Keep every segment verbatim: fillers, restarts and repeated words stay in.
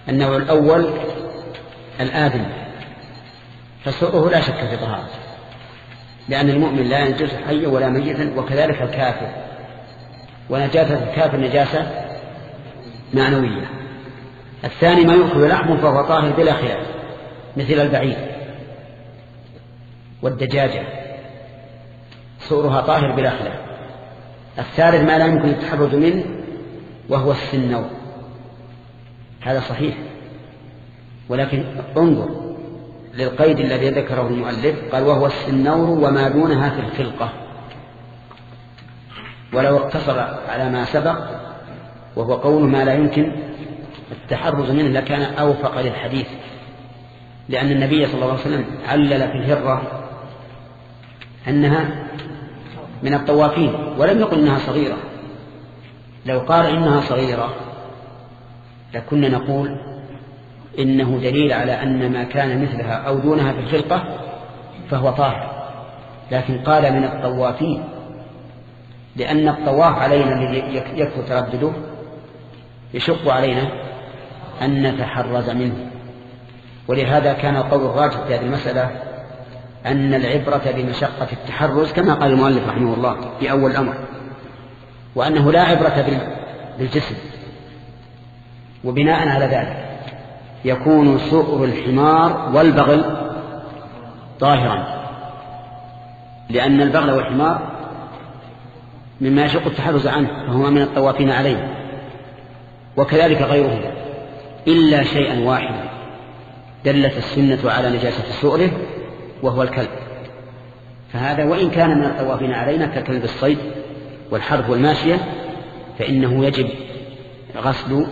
النوع الأول الآدم، فسؤره لا شك في طهارة، لأن المؤمن لا ينجس حيا ولا ميتا، وكذلك الكافر، ونجاسة الكافر نجاسة معنوية. الثاني ما يؤكل لحمه فهو طاهر بلا خلاف، مثل البعير والدجاجة سؤرها طاهر بلا خلاف. الثالث ما لا يمكن التحرز منه وهو السنور، هذا صحيح، ولكن انظر للقيد الذي ذكره المؤلف، قال وهو السنور وما دونها في الخلقة، ولو اقتصر على ما سبق وهو قول ما لا يمكن التحرز منه لكان أوفق للحديث، لأن النبي صلى الله عليه وسلم علل في الهرة أنها من الطوافين ولم يقل إنها صغيرة. لو قال إنها صغيرة لكنا نقول إنه دليل على أن ما كان مثلها أو دونها في الخلقة فهو طاهر، لكن قال من الطوافين، لأن الطواف علينا الذي يكثر تردده يشق علينا أن نتحرز منه. ولهذا كان القول الراجح في هذه المسألة أن العبرة بمشقة التحرز كما قال المؤلف رحمه الله في أول الأمر، وأنه لا عبرة بالجسم. وبناء على ذلك يكون سؤر الحمار والبغل طاهرا، لأن البغل والحمار مما يشق التحرز عنه فهما من الطوافين عليه، وكذلك غيره، إلا شيئا واحدا دلت السنة على نجاسة سؤره وهو الكلب، فهذا وإن كان من الطوافين علينا ككلب الصيد والحرث والماشية فإنه يجب غسل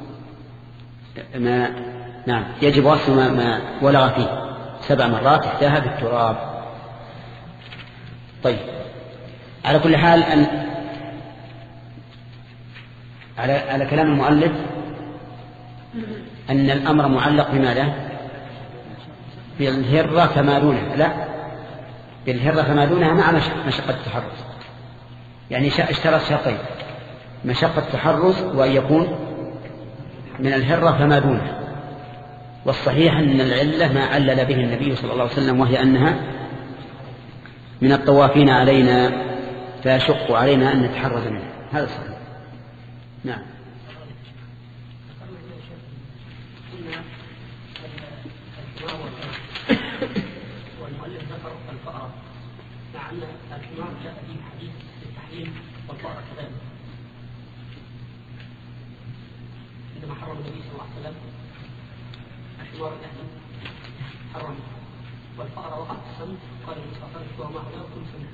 ما نعم يجب غسل ما, ما ولغ فيه سبع مرات احداها بالتراب. طيب، على كل حال أن على على كلام المؤلف أن الأمر معلق بماذا؟ بالهرة فما دونها، لا، بالهرة فما دونها مع مشقة التحرز، يعني اشترط شرطين: مشقة التحرز وأن يكون من الهرة فما دونها. والصحيح أن العلة ما علل به النبي صلى الله عليه وسلم، وهي أنها من الطوافين علينا فيشق علينا أن نتحرز منها، هذا صحيح. نعم. والمؤلف ذكر الفأرة، مع أن الحمار جاء فيه حديث التحريم والفأرة كذلك، عندما حرم النبي صلى الله عليه وسلم الحمار الأهلي حرم، والفأرة وقت السم قال النبي صلى الله عليه وسلم وما هو كل سنة.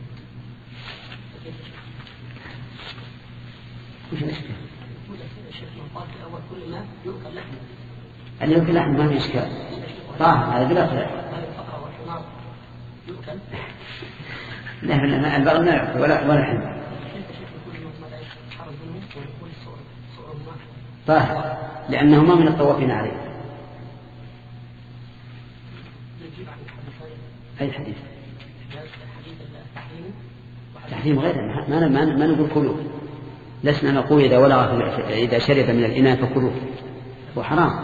وش الإشكال؟ الشيخ قال في الأول كل ما يؤكل لحمه، أن يؤكل لحمه ما في إشكال، طاهر هذا بلا خلاف. الفأرة والحمار يؤكل؟ لا لا، البغل لا يؤكل ولا ولا حمار. طاهر لأنهما من الطوافين عليه. أي حديث؟ تحريم غير ما ما ما نقول كلوا، لسنا نقول إذا ولغ إذا شرب من الإناء فكلوه، هو حرام.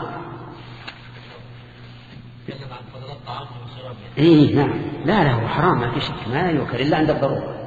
إيه نعم، لا لا هو حرام ما في شك، ما يؤكل إلا عند الضرورة.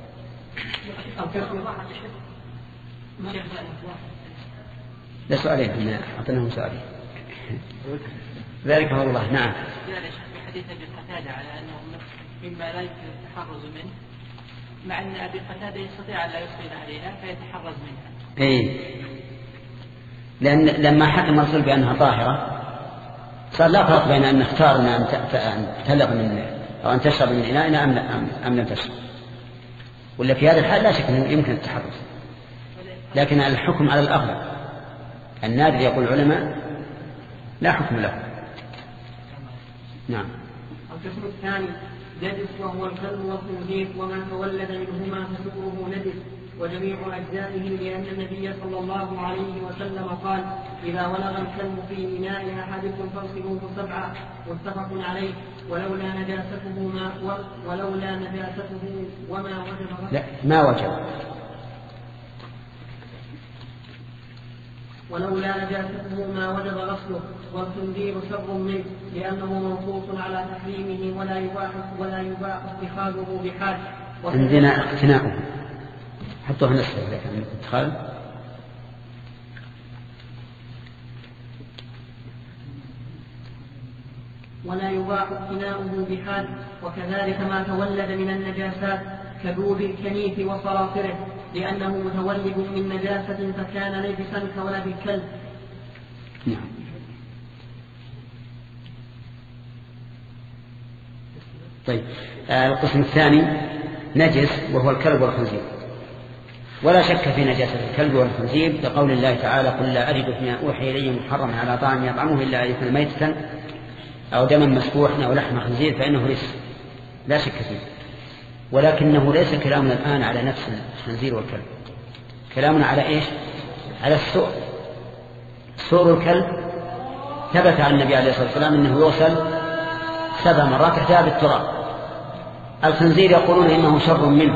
لا سؤالين هنا أعطيناهم سؤالين ذلك هو الله. نعم. حديث أبي قتادة على أنه مما لا يمكن التحرز منه، مع أن أبي قتادة يستطيع أن لا يصل عليها فيتحرز منها. إيه، لأن لما حكم الرسول بأنها طاهرة صار لا فرق بين أن نختار أن تلغ من أو أن تشرب من إناء أم أم لم تشرب، ولا في هذا الحال لا شك أنه يمكن التحرز، لكن الحكم على الأغلب النادر يقول العلماء لا حكم له. نعم. القسم الثاني نجس وهو الكلب والخنزير وما تولد منهما فسؤره نجس وجميع أجزائه، لأن النبي صلى الله عليه وسلم قال: إذا ولغ الكلب في إناء أحدكم فاغسلوه سبعا، متفق عليه. ولولا نجاسته ما ولولا نجاسته وما وجب لا ما وجب ولولا نجاسته ما وجب غسله، والخنزير شر منه لأنه منصوص على تحريمه ولا يباح ولا يباح اتخاذه بحال. عندنا اقتناؤه حطوها نسخة لك عن الاتخاذ. ولا يباح اقتناؤه بحال، وكذلك ما تولد من النجاسات كذوب الكنيف وصرافره، لأنه متولد من نجاسة فكان نجسا كولد الكلب. نعم. طيب آه القسم الثاني نجس وهو الكلب والخنزير. ولا شك في نجاسة الكلب والخنزير لقول الله تعالى: قل لا أجد فيما أوحي إلي محرما على طاعم يطعمه إلا أن يكون ميتة أو دما مسفوحا أو لحم خنزير فإنه رجس، لا شك فيه. ولكنه ليس كلامنا الآن على نفس الخنزير والكلب، كلامنا على إيش؟ على السؤر. سؤر الكلب ثبت عن النبي عليه الصلاة والسلام أنه يغسل سبع مرات تحتها بالتراب. الخنزير يقولون إنه شر منه،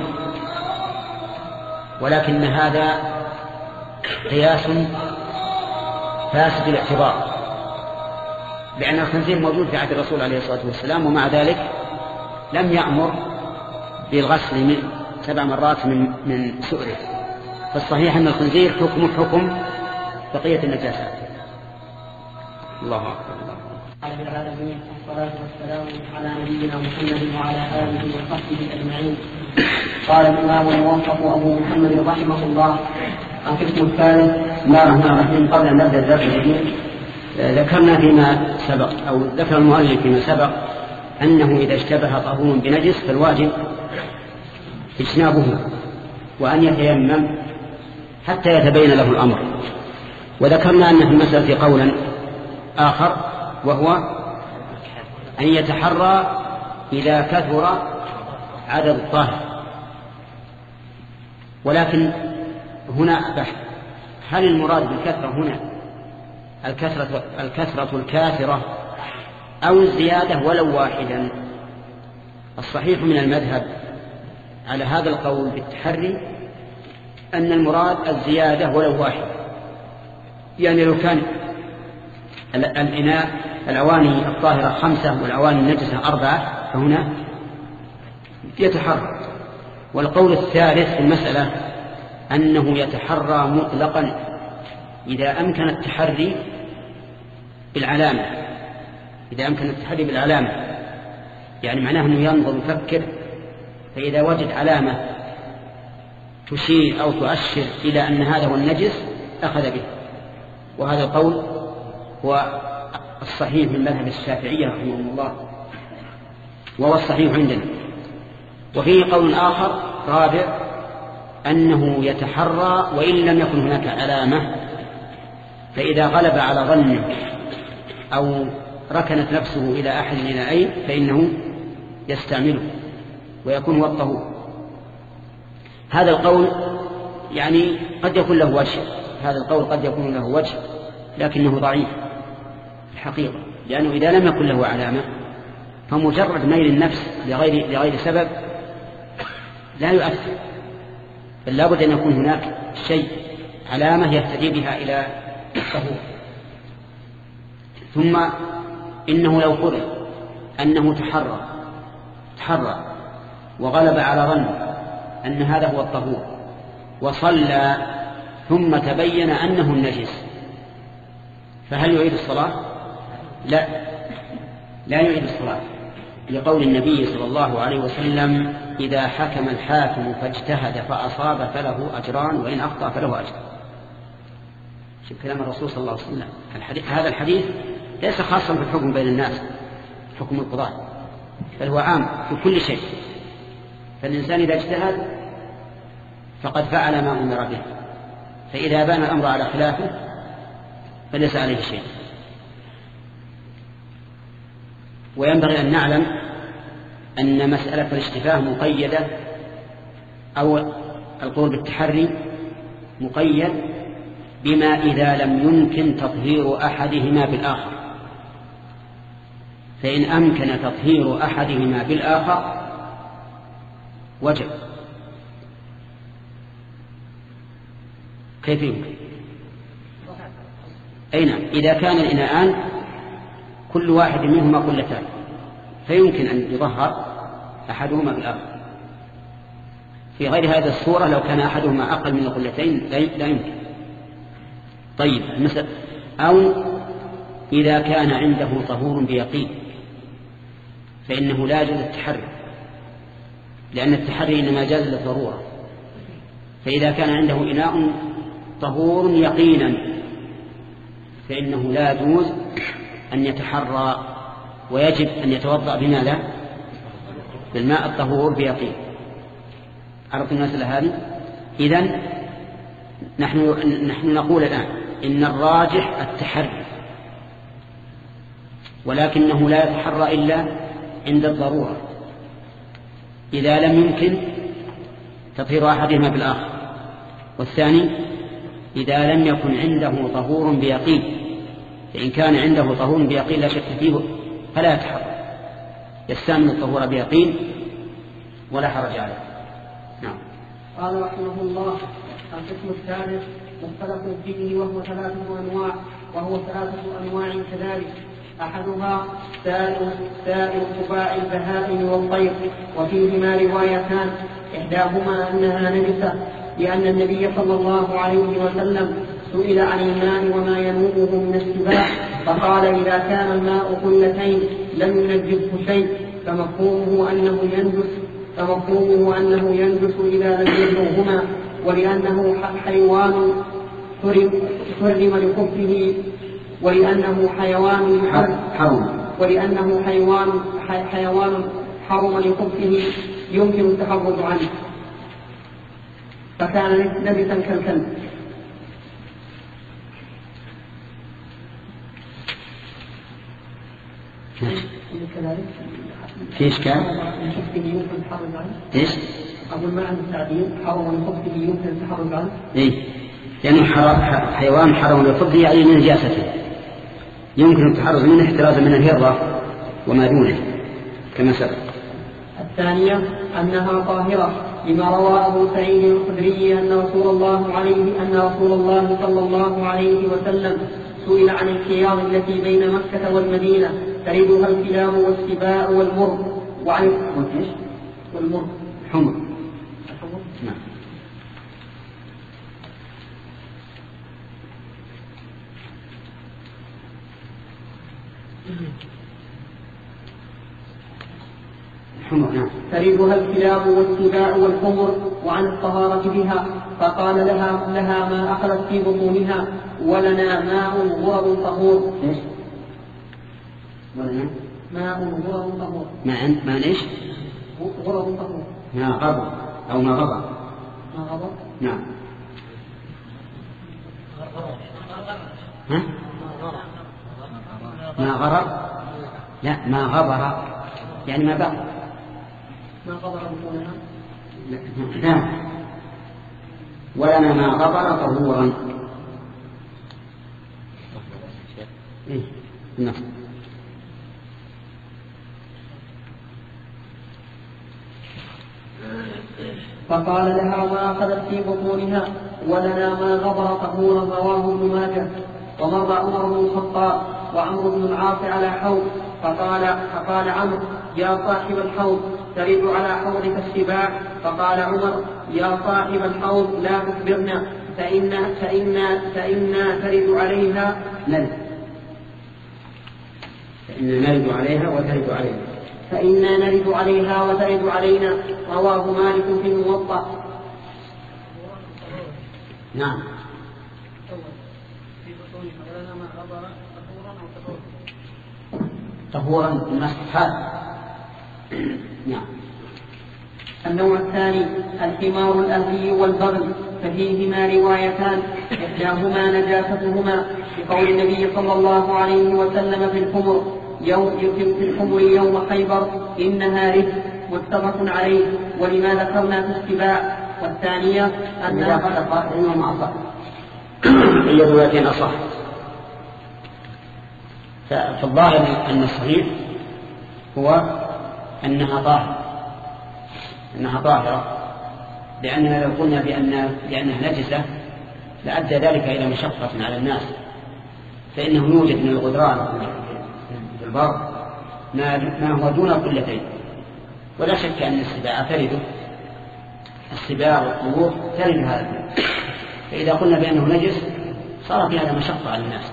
ولكن هذا قياس فاسد الاعتبار، لأن الخنزير موجود في عهد الرسول عليه الصلاة والسلام، ومع ذلك لم يأمر بالغسل من سبع مرات من من سؤره. فالصحيح أن الخنزير حكم حكم بقية النجاسات. الله أكبر. رب العالمين، والصلاة والسلام على نبينا محمد وعلى آله وصحبه أجمعين. قال الإمام الموفق أبو محمد رحمه الله: القسم الثالث. بسم الله الرحمن الرحيم. قبل أن نبدأ الدرس الجديد ذكرنا فيما سبق أو ذكر المؤلف فيما سبق أنه إذا اشتبه طهور بنجس فالواجب اجتنابه وأن يتيمم حتى يتبين له الأمر. وذكرنا أن في المسألة قولا آخر، وهو أن يتحرى إذا كثر عدد الطاهر. ولكن هنا بحث: هل المراد بالكثرة هنا الكثرة, الكثرة الكاثرة أو الزيادة ولو واحدا؟ الصحيح من المذهب على هذا القول بالتحري أن المراد الزيادة ولو واحد. يعني لو كان الإناء الأواني الطاهرة خمسة والأواني النجسة أربعة فهنا يتحرى. والقول الثالث في المسألة أنه يتحرى مطلقا إذا أمكن التحري بالعلامة. إذا أمكن التحري بالعلامة يعني معناه أنه ينظر يفكر، فإذا وجد علامة تشير أو تؤشر إلى أن هذا هو النجس أخذ به. وهذا القول هو الصحيح من مذهب الشافعية رحمه الله، وهو الصحيح عندنا. وفيه قول آخر رابع أنه يتحرى وإن لم يكن هناك علامة، فإذا غلب على ظنه أو ركنت نفسه إلى أحد الإناءين فإنه يستعمله ويكون هو الطهور. هذا القول يعني قد يكون له وجه، هذا القول قد يكون له وجه لكنه ضعيف الحقيقة، لأنه إذا لم يكن له علامة فمجرد ميل النفس لغير, لغير سبب لا يؤثر، بل لابد أن يكون هناك شيء علامة يهتدي بها إلى الطهور. ثم إنه لو فرض أنه تحرى تحرى وغلب على ظن أن هذا هو الطهور وصلى ثم تبين أنه النجس، فهل يعيد الصلاة؟ لا، لا يعيد الصلاة، لقول النبي صلى الله عليه وسلم: إذا حكم الحاكم فاجتهد فأصاب فله أجران وإن أخطأ فله أجر. شوف كلام الرسول صلى الله عليه وسلم. الحديث هذا الحديث ليس خاصا في الحكم بين الناس، حكم القضاء، بل هو عام في كل شيء. فالإنسان إذا اجتهد فقد فعل ما أمر به، فإذا بان الأمر على خلافه فليس عليه شيء. وينبغي أن نعلم أن مسألة الاشتباه مقيدة أو القول بالتحري مقيد بما إذا لم يمكن تطهير أحدهما بالآخر. فإن أمكن تطهير أحدهما بالآخر وجب. كيف يمكن؟ أي نعم، إذا كان الإناءان كل واحد منهما قلتان فيمكن أن يطهر أحدهما بالآخر. في غير هذه الصورة لو كان أحدهما أقل من القلتين لا يمكن. طيب مثل أو إذا كان عنده طهور بيقين فإنه لا يجوز التحري، لأن التحري إنما جاز للضرورة. فإذا كان عنده إناء طهور يقينا فإنه لا يجوز أن يتحرى، ويجب أن يتوضأ بماذا؟ بالماء الطهور بيقين. عرفت المسألة هذه؟ إذن نحن, نحن نقول الآن إن الراجح التحري، ولكنه لا يتحرى إلا عند الضرورة، إذا لم يمكن تطهير أحدهما بالآخر. والثاني إذا لم يكن عنده طهور بيقين، فإن كان عنده طهور بيقين لا شك فيه فلا يتحرى، يستعمل الطهور بيقين ولا حرج عليه. نعم. قال رحمه الله: القسم الثالث مختلف فيه وهو ثلاثة أنواع، وهو ثلاثة أنواع كذلك: أحدها سائر سائر سباع البهائم والطير، وفيهما روايتان: إحداهما أنها نجسة، لأن النبي صلى الله عليه وسلم سئل عن الماء وما ينوبه من السباع فقال: إذا كان الماء قلتين لم ينجسه شيء، فمفهومه أنه ينجس فمفهومه أنه ينجس إذا لم يبلغهما، ولأنه حيوان حرم لخبثه ولأنه حيوان حرم ولأنه حيوان حيوان حرم لخبثه يمكن التحرز عنه، فكان نجسا كالكلب. في إشكال؟ إيش؟ أقول ما عند التعبير حرم لخبثه يمكن التحرز عنه. إيه، لأنه يعني حيوان حرم لخبثه يعني من نجاسته يمكن التحرز منه احترازا من الهرة وما دونه كما سبق. الثانية أنها طاهرة، لما روى أبو سعيد الخدري أن رسول الله عليه أن رسول الله صلى الله عليه وسلم سئل عن الخيار التي بين مكة والمدينة تردها الكلاب والسباع والمر وعن والمر حمر. نعم. تردها الكلاب والسباع والحمر وعن الطهارة بها، فقال لها لها ما أخذت في بطونها ولنا ماء غرر طهور. ولنا ماء غرر طهور. ماء ما ايش؟ غرر طهور. ما غبر أو ما غبر. ما غبر. نعم. ها؟ ما غرر؟ لا، ما غبر يعني ما بقى. ما غبر بطونها؟ لا. ولنا ما غبر طهورا. إيه؟ نعم. فقال لها ما أخذت في بطونها ولنا ما غبر طهورا، رواه ابن ماجه. ومر عمر بن الخطاب وعمرو بن العاص على حوض فقال فقال عمرو: يا صاحب الحوض ترد على حوضك السباع؟ فقال عمر: يا صاحب الحوض لا تخبرنا فإنا فإنا فإنا ترد عليها نرد فإنا نرد عليها وترد علينا فإنا نرد عليها وترد علينا. رواه مالك في الموطأ. نعم. طهورا مسحا. نعم. النوع الثاني الحمار الأهلي والبغل، ففيهما روايتان: إحداهما نجاستهما بقول النبي صلى الله عليه وسلم في الحمر يوم في الحمر يوم خيبر إنها رجل، متفق عليه، ولما ذكرنا في السباع. والثانية أنها قال إنه ما أصح هي روايتين أصح. فالظاهر أن الصحيح هو أنها طاهرة أنها طاهرة لأننا لو قلنا بأن لأنها نجسة لأدى ذلك إلى مشقة على الناس، فإنه يوجد من الغدران في البر ما هو دون القلتين، ولا شك أن السباع ترد السباع والطيور ترد هذا الماء، فإذا قلنا بأنه نجس صار في هذا مشقة على الناس.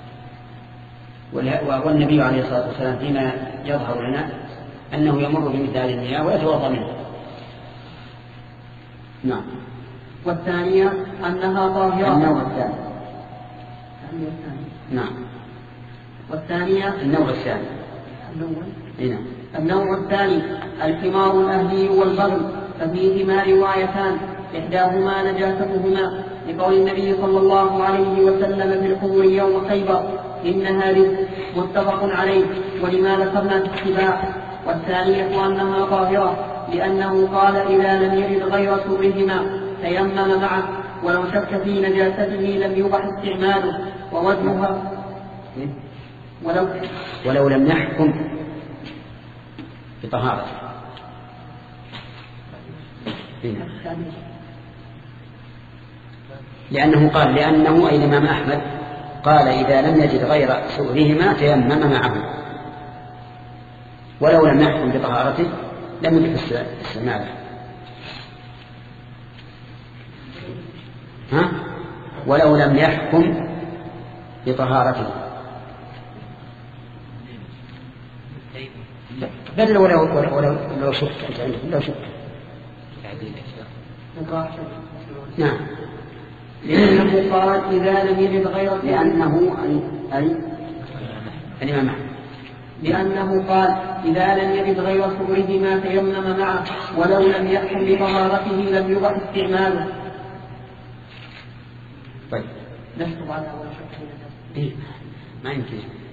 والنبي عليه الصلاة والسلام فيما يظهر لنا أنه يمر بمثل هذه المياه ويتوضأ منه. نعم. والثانية أنها طاهرة. النوع الثاني. نعم. والثانية النوع الثاني. النوع. نعم. النوع الثاني الحمار الأهلي والبغل، ففيهما روايتان، إحداهما نجاستهما لقول النبي صلى الله عليه وسلم في الحمر يوم خيبر إنها رزق، متفق عليه، ولما ذكرنا في السباع. والثانية أنها طاهرة لأنه قال إذا لم يرد غير سرهما تيمم معه، ولو شك في نجاسته لم يبح استعماله. ووجهها ولو, ولو لم يحكم بطهارة، لأنه قال لأنه أي الإمام أحمد قال إذا لم يجد غير سؤرهما تيمم معه، ولو لم يحكم بطهارته لم يجد استعماله. ها؟ ولو لم يحكم بطهارته بل ولو ولو ولو لو شك أنت عندك لو شك نعم، لأنه قال إذا لم يجد غير لأنه أي أي الإمام أحمد لأنه قال إذا لم يجد غير سرهما تيمم معه، ولو لم يحكم بطهارته لم يبح استعماله. طيب نكتب على أول شك إيه ما يمكن.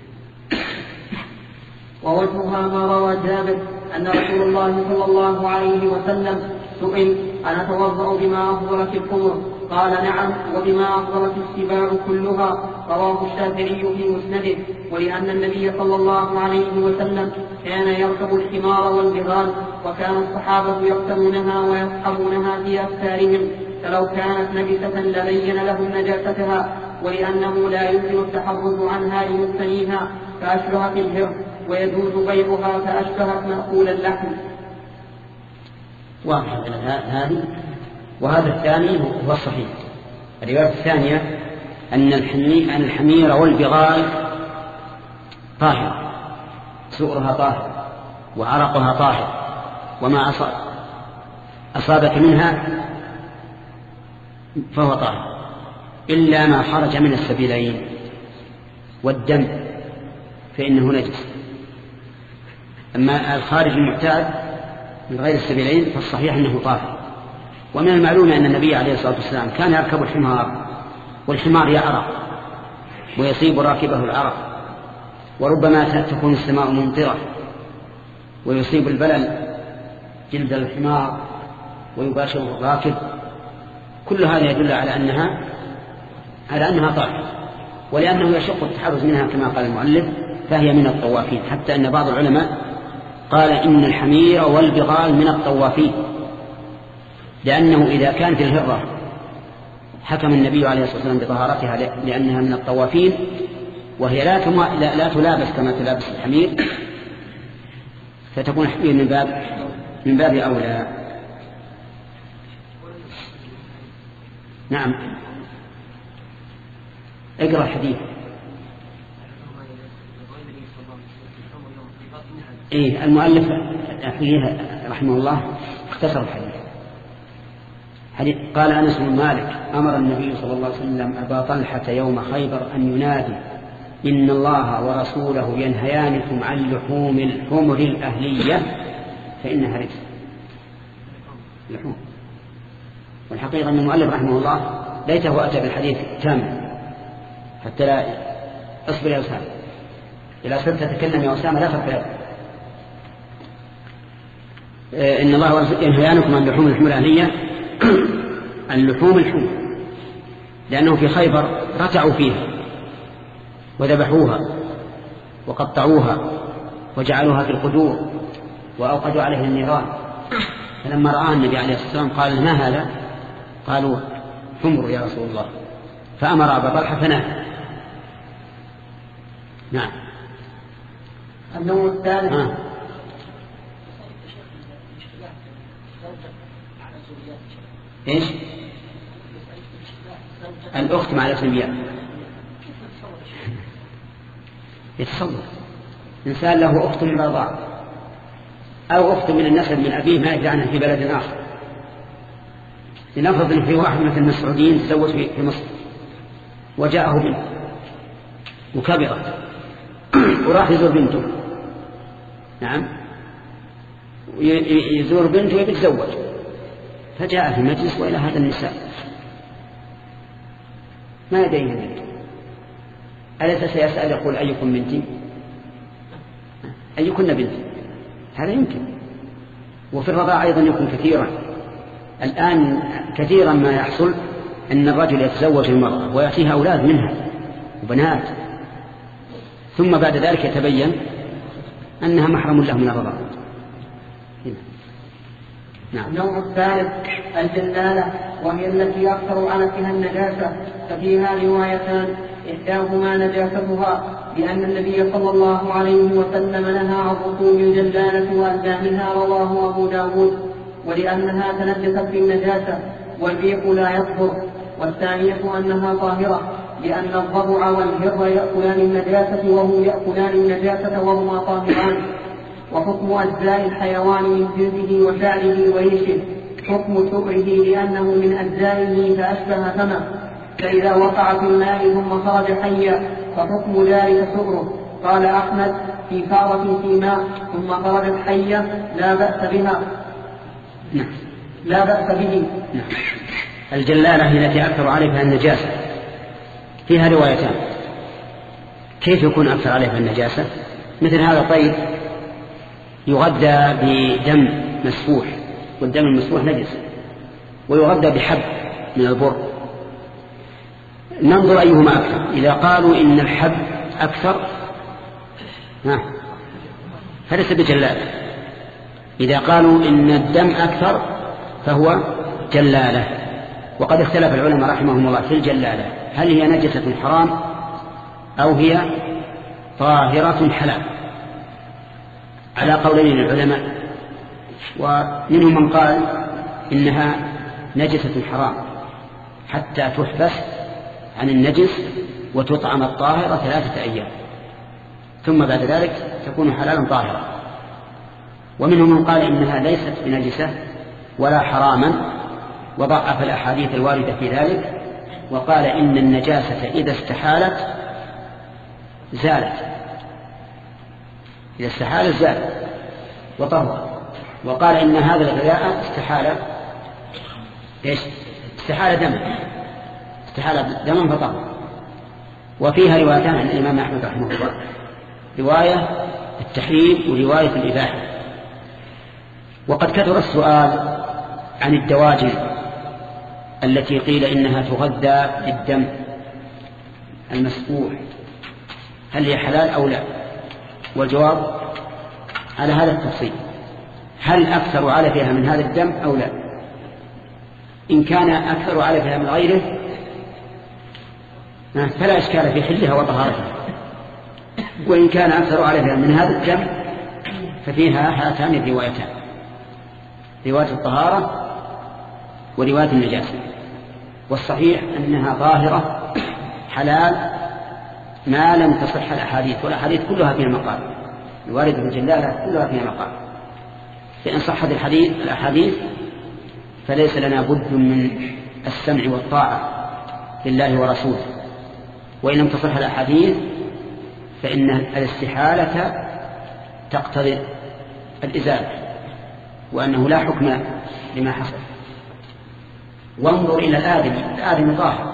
ووجهها ما روى جابر أن رسول الله صلى الله عليه وسلم سئل أن أتوضأ بما أفضلت الخمر؟ قال نعم، وبما أفضلت السباع كلها. رواه الشافعي في مسنده. ولأن النبي صلى الله عليه وسلم كان يركب الحمار والبغال، وكان الصحابة يقتلونها ويصحبونها في أفكارهم، فلو كانت نجسة لبين لهم نجاستها، ولأنه لا يمكن التحرز عنها لمقتنيها فأشبهت الهر، ويجوز بيعها فأشبهت مأكول اللحم. واضح هذه. وهذا الثاني هو الصحيح. الرواية الثانية أن الحمير والبغال طاهر، سؤرها طاهر وعرقها طاهر، وما أصابك منها فهو طاهر إلا ما خرج من السبيلين والدم فإنه نجس. أما الخارج المعتاد من غير السبيلين فالصحيح أنه طاهر. ومن المعلوم أن النبي عليه الصلاة والسلام كان يركب الحمار، والحمار يعرق ويصيب راكبه العرق، وربما تكون السماء ممطرة ويصيب البلل جلد الحمار ويباشر الراكب. كل هذا يدل على أنها على أنها طاهرة، ولأنه يشق التحرز منها كما قال المؤلف فهي من الطوافين، حتى أن بعض العلماء قال إن الحمير والبغال من الطوافين، لأنه إذا كانت الهرة حكم النبي عليه الصلاة والسلام بطهارتها لأنها من الطوافين وهي لا, لا, لا تلابس كما تلابس الحمير، فتكون الحمير من باب من باب أولى. نعم اقرأ الحديث. إيه المؤلف رحمه الله اختصر الحديث. حديث قال أنس بن مالك أمر النبي صلى الله عليه وسلم أبا طلحة يوم خيبر أن ينادي إن الله ورسوله ينهيانكم عن لحوم الحمر الأهلية فإنها رجس. لحوم. والحقيقة أن المؤلف رحمه الله ليته أتى بالحديث تام حتى لا أصبر يا أسامة، إذا صرت تتكلم يا أسامة لا تفعل. إن الله ينهيانكم عن لحوم الحمر الأهلية اللحوم الحمر، لأنه في خيبر رتعوا فيها وذبحوها وقطعوها وجعلوها في القدور وأوقدوا عليها النيران، فلما رأى النبي عليه الصلاة والسلام قال ما هذا؟ قالوا حمر يا رسول الله، فأمر أبا طلحة فنهى. نعم. النوع الثالث آه. إيش؟ الأخت مع الأجنبيات يتصور إنسان له أخت من الرضاعة أو أخت من النسب من أبيه ما يدري عنها في بلد آخر. لنفرض أن في واحد مثل المسعوديين تزوج في مصر وجاءه بنت وكبرت وراح يزور بنته. نعم. يزور بنته ويتزوج فجاء في مجلس وإلى هذا النساء ما يدري بنته. أليس سيسأل يقول أيكم بنتي أيكن بنتي؟ هذا يمكن. وفي الرضاعة أيضا يكون كثيرا. الآن كثيرا ما يحصل أن الرجل يتزوج المرأة ويأتيها أولاد منها وبنات ثم بعد ذلك يتبين أنها محرم له من الرضاعة. نعم. النوع الثالث الجلالة وهي التي أكثر عنتها النجاسة ففيها روايتان إحداهما نجاستها لأن النبي صلى الله عليه وسلم نهى عن ركوب الجلالة وألزامها رواه أبو داود ولأنها تنجست بالنجاسة والبيق لا يطهر. والثانية أنها طاهرة لأن الضبع والهر يأكلان النجاسة وهم يأكلان النجاسة وهما طاهران. وحكم أجزاء الحيوان من جلده وشعره وريشه حكم سؤره لأنه من أجزائه فأشبه فمه فإذا وقع في الماء ثم خرج حيا فحكم ذلك سؤره. قال أحمد في فارة في ماء ثم خرجت حيا لا بأس بها لا بأس به. الجلالة هي التي أكثر عليها النجاسة فيها روايتان. كيف يكون أكثر عليها النجاسة؟ مثل هذا طيب يغذى بدم مسفوح والدم المسفوح نجس ويغذى بحب من البر. ننظر أيهما أكثر. إذا قالوا إن الحب أكثر فليس بجلالة. إذا قالوا إن الدم أكثر فهو جلالة. وقد اختلف العلماء رحمهم الله في الجلالة هل هي نجسة حرام أو هي طاهرة حلال على قولين للعلماء. ومنهم من قال إنها نجسة حرام حتى تحبس عن النجس وتطعم الطاهرة ثلاثة أيام ثم بعد ذلك تكون حلالا طاهرة. ومنهم من قال إنها ليست بنجسة ولا حراما وضعف الأحاديث الواردة في ذلك وقال إن النجاسة إذا استحالت زالت إذا استحالت زالت وطهر. وقال إن هذا الغذاء استحال إيش؟ استحال دم استحال دم فطهر. وفيها روايتان عن الإمام أحمد رحمه الله رواية التحريم ورواية الإباحة. وقد كثر السؤال عن الدواجن التي قيل إنها تغذى بالدم المسفوح هل هي حلال أو لا؟ والجواب على هذا التفصيل هل أكثر علفها من هذا الدم أو لا؟ إن كان أكثر علفها من غيره فلا إشكال في حلها وطهارتها. وإن كان أكثر علفها من هذا الدم ففيها هاتان الروايتان رواية الطهارة ورواية النجاسة. والصحيح أنها ظاهرة حلال ما لم تصح الأحاديث والأحاديث كلها فيها مقال الواردة في الجلالة كلها فيها مقال. فإن صحت الحديث الأحاديث فليس لنا بد من السمع والطاعة لله ورسوله. وإن لم تصح الأحاديث فإن الاستحالة تقتضي الإزالة وأنه لا حكم لما حصل. وانظر إلى الآدم الآدم طاهر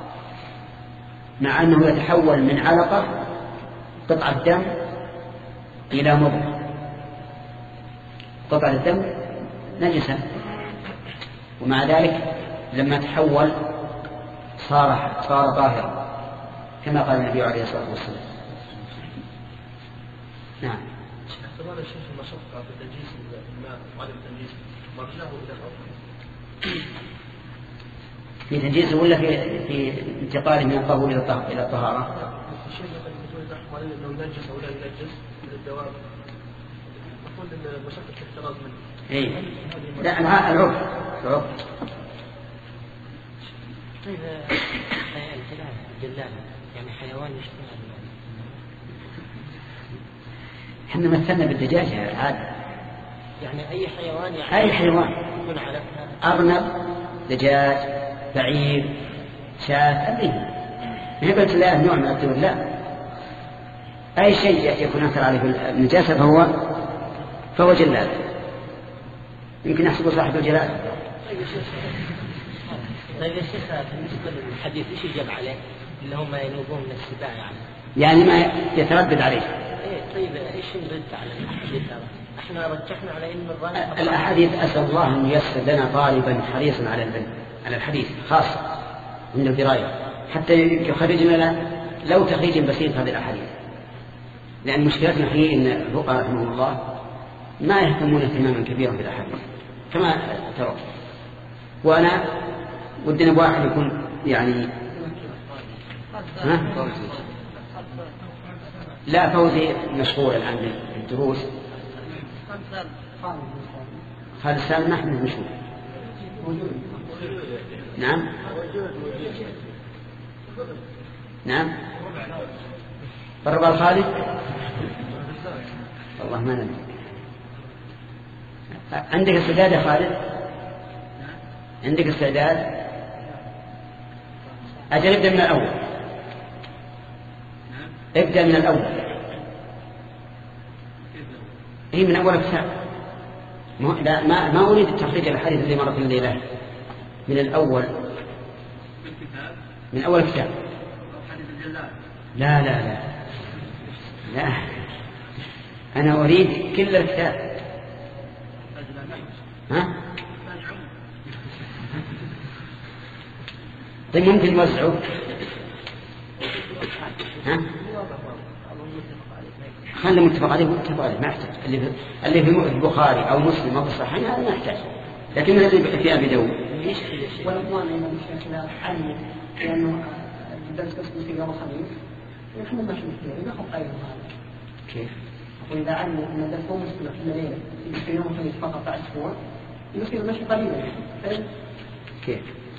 مع أنه يتحول من علقة قطعة دم إلى مضغ. قطعة الدم نجسة ومع ذلك لما تحول صار صار طاهرا كما قال النبي عليه الصلاة والسلام. نعم. احتمال الشيخ المشقة في تنجيس الماء وعدم التنجيس مرجعه إلى الأرض في تنجيسه ولا في في انتقاله من الطهور إلى الطهارة؟ الشيخ يقول تحكم عليه انه ينجس او لا ينجس من الدواب؟ نقول ان مشقه الاحتراز منه. اي لا العرف العرف. طيب الجلال يعني حيوان يشتغل. احنا مثلنا بالدجاجة عادة. يعني اي حيوان يعني اي حيوان يكون على ارنب دجاج بعير شاة أبيه ما هي قلت لا نوع من الطيور لا أي شيء يكون أثر عليه النجاسة فهو فهو جلال يمكن يحسب صاحب الجلال. طيب يا شيخ بالنسبة للحديث إيش يجب عليه اللي هم ينوبون من السباع يعني يعني ما يتردد عليه. إيه طيب إيش نرد على الحديث هذا؟ احنا رجحنا على ان الظاهر الاحاديث اسال الله ان ييسر لنا طالبا حريصا على العلم على الحديث خاصه من الدرايه حتى يخرجنا لنا لو تخريج بسيط هذه الاحاديث لان مشكلتنا هي ان الفقهاء رحمهم الله ما يهتمون اهتماما كبيرا بالاحاديث كما ترى وانا ودنا بواحد يكون يعني ها؟ لا فوزي مشغول الان بالدروس خالد سالم ما احنا مشهور. نعم نعم فرب الخالد والله ما ندري. عندك استعداد يا خالد؟ عندك استعداد؟ أجل ابدأ من الأول ابدأ من الأول هي من أول كتاب لا ما ما أريد التخريج الحديث اللي مرت الليلة من الأول من أول كتاب لا لا لا لا أنا أريد كل الكتاب ها طيب ممكن نوزعه ها خلنا متفق عليه متفق عليه ما يحتاج اللي في اللي في البخاري او مسلم او الصحيحين هذا ما يحتاج لكن الذي في ابي داود والإخوان إنه مش خلاف عني لأنه الدرس قسم في يوم الخميس نحن ما شو مشكلة إذا خط أيضا هذا كيف وإذا عني إن الدرس مو مشكلة في الليلة في يوم الخميس فقط بعد أسبوع يصير المشي قليلا كيف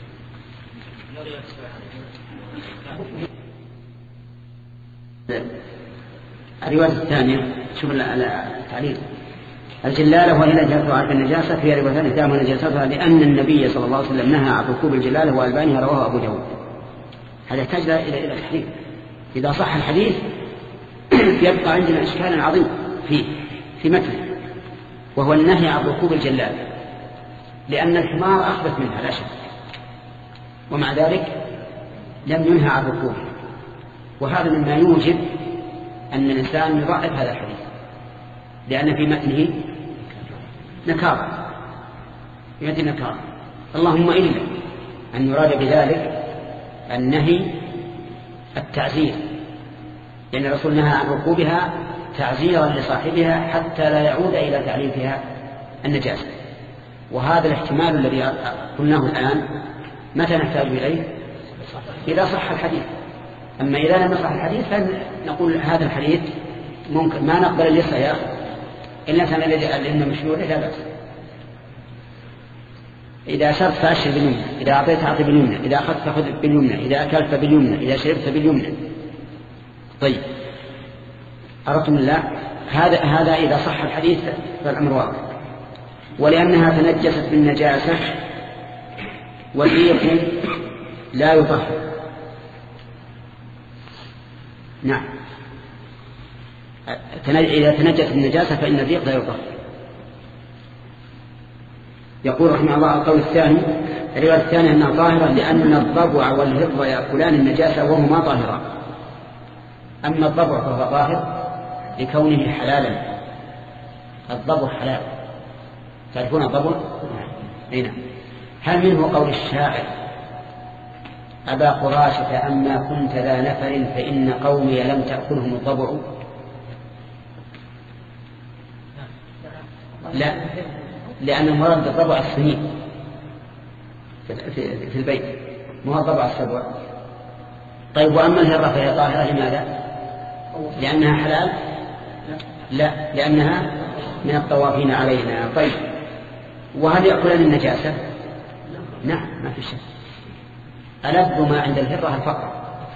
الرواية الثانية شوف التعليل الجلالة وهي نجاسة عن النجاسة في رواية الثانية نجاستها لأن النبي صلى الله عليه وسلم نهى عن ركوب الجلالة وألبانها رواه أبو داود. هذا يحتاج إلى إلى تحريف. إذا صح الحديث يبقى عندنا إشكال عظيم فيه في متن وهو النهي عن ركوب الجلالة لأن الحمار أخبث منها لا شك ومع ذلك لم ينهى عن ركوبه وهذا مما يوجب أن الإنسان يضعف هذا الحديث لأن في متنه نكارة في متن نكارة اللهم إلا أن يراد بذلك النهي التعزير لأن الرسول نهى عن ركوبها تعزيرا لصاحبها حتى لا يعود إلى تعريفها النجاسة وهذا الاحتمال الذي قلناه الآن متى نحتاج إليه إذا صح الحديث أما إذا لم يصح الحديث فنقول هذا الحديث ممكن ما نقبل اليسر يا أخي إلا كان لأنه مشهور لا بأس إذا أشرت فأشر باليمنى إذا أعطيت أعطي باليمنى إذا أخذت فأخذ باليمنى إذا أكلت باليمنى إذا شربت باليمنى. طيب أردتم الله هذا هذا إذا صح الحديث فالأمر واضح ولأنها تنجست بالنجاسة والريح لا يطهر. نعم إذا تنجت النجاسة فإن الريق لا يطهر. يقول رحمه الله القول الثاني الرواية الثانية أنها طاهرة لأن الضبع والهض يأكلان النجاسة وهما طاهران. أما الضبع فهو طاهر لكونه حلالا الضبع حلال تعرفون الضبع؟ نعم. هل منه قول الشاعر أبا قراشة أما كنت ذا نفر فإن قومي لم تأكلهم الضبع؟ لا لأن المراد بالضبع السنين في البيت مو الضبع السبع. طيب وأما الهرة فهي طاهرة لماذا؟ لأنها حلال؟ لا، لأنها من الطوافين علينا. طيب، وهل يأكلان النجاسة؟ نعم، ما في شك. ألذ ما عند الهرة الفقر،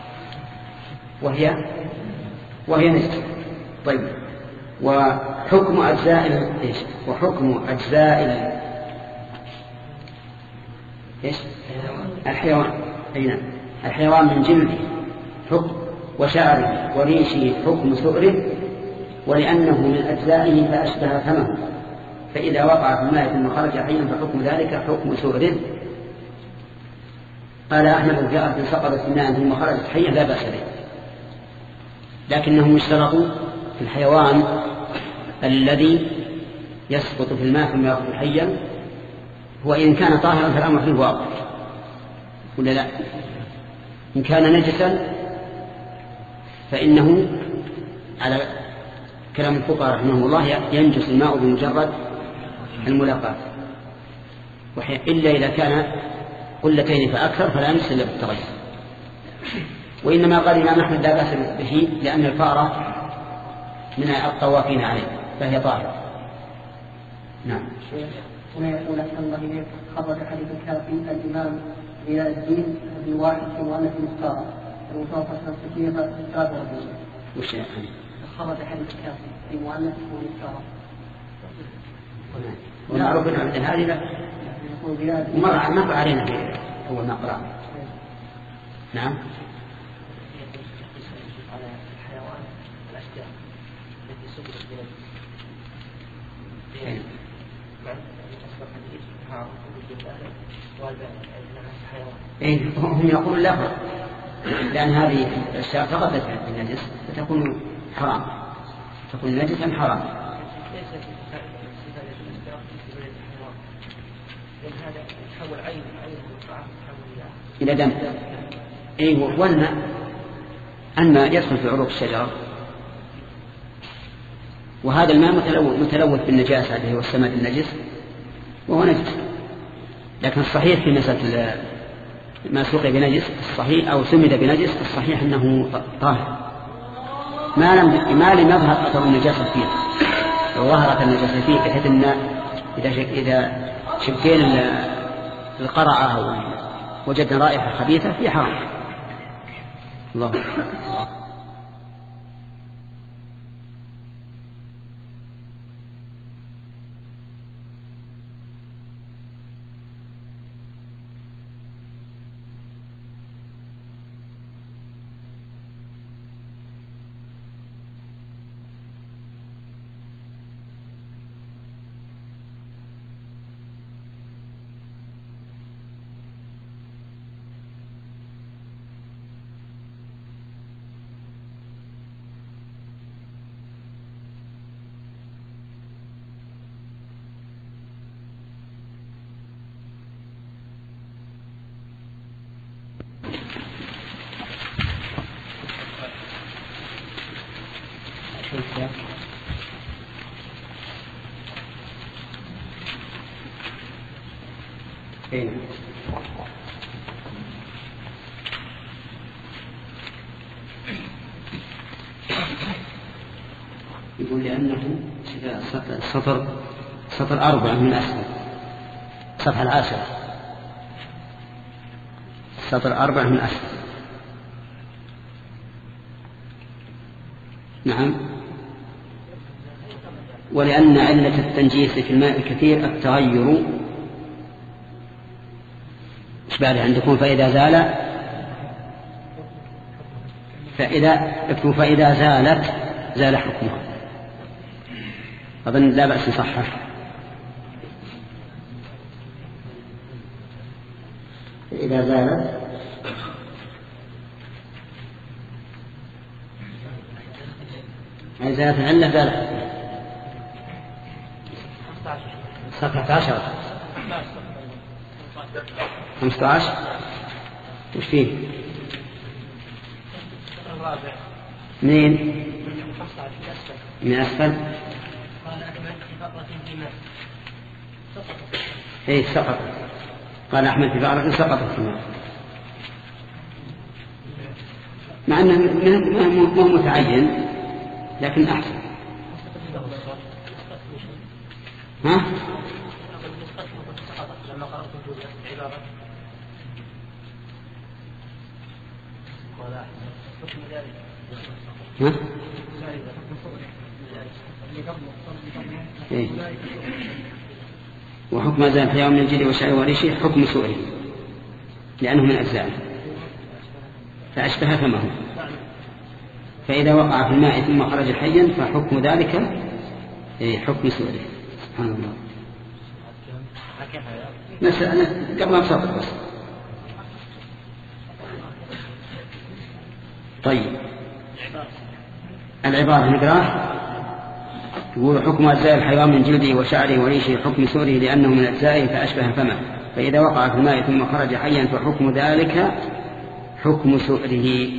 وهي وهي نجسة. طيب، وحكم أجزاء إيش؟ وحكم أجزاء إيش؟ الحيوان. أين الحيوان من جلده حكم، وشعره وريشه حكم سؤره، ولأنه من أجزائه فأشبه فمه، فإذا وقع في الماء ثم خرج حيا فحكم ذلك حكم سؤره. قال أحمد في أرض سقطت في الماء ثم خرجت حيا لا بأس به، لكنهم اشترطوا في الحيوان الذي يسقط في الماء ثم يخرج حيا هو إن كان طاهرا فالأمر فيه واضح ولا لا؟ إن كان نجسا فإنه على كلام الفقهاء رحمه الله ينجس الماء بمجرد الملاقاة، إلا إذا كان قلتين فأكثر فلا ينجس إلا بالتغير. وإنما قال الإمام أحمد لا بأس به لأن الفارة من الطوافين عليه فهي طاهرة. نعم. هنا يقول أحسن الله إليك خرج حديث الكافي الإمام ضياء الدين بن واحد في مؤلف مختار المتوفى سنة ستمائة وثلاثة وأربعين. وش يعني؟ خرج حديث الكافي في مؤلف مختار. ونعرف أن هذه لا مر مر علينا في أول ما قرأ. نعم. إيه هم يقولون لا فرق، لأن هذه الأشياء سقطت في النجس فتكون حرام، تكون نجسا حرام. إلى دم. أيه والماء، الماء يدخل في عروق الشجر، وهذا الماء متلوث بالنجاسة الذي هو السماد النجس وهو نجس. لكن الصحيح في مسألة ما سقي بنجس الصحيح أو سمد بنجس الصحيح أنه طاهر ما لم ما لم يظهر أثر النجاسة فيه. لو ظهرت النجاسة فيه بحيث أن إذا إذا شبكين القرعة أو وجدنا رائحة خبيثة في حرام. الله. إيه. يقول لأنه سطر سطر أربعة من أسفل الصفحة العاشرة، سطر أربعة من أسفل. نعم. ولأن علة التنجيس في الماء الكثير التغير إشباله عندكم فإذا زال فإذا اكتبوا فإذا زالت زال حكمها. أظن لا بأس نصحح. إذا زالت أي زالت العلة زالت. صفحة عشرة خمسة عشر وش فيه؟ منين؟ من أسفل. قال أحمد في فقرة في ماء إيه سقط. قال أحمد في فقرة سقطت في ماء، مع أنه ما هو متعين لكن أحسن. ها؟ لما قرأت العبارة ها؟ إيه؟ وحكم أزال حيوان من الجلد والشعر والريش حكم سؤره لأنه من أجزائه فأشبه فمه، فإذا وقع في الماء ثم خرج حيا فحكم ذلك إيه؟ حكم سؤره. سبحان الله. مسألة قبل أن تصدق بس. طيب العبارة نقرأ. يقول حكم أجزاء الحيوان من جلده وشعره وريشه حكم سؤره لأنه من أجزائه فأشبه فمه، فإذا وقع في الماء ثم خرج حيا فحكم ذلك حكم سؤره.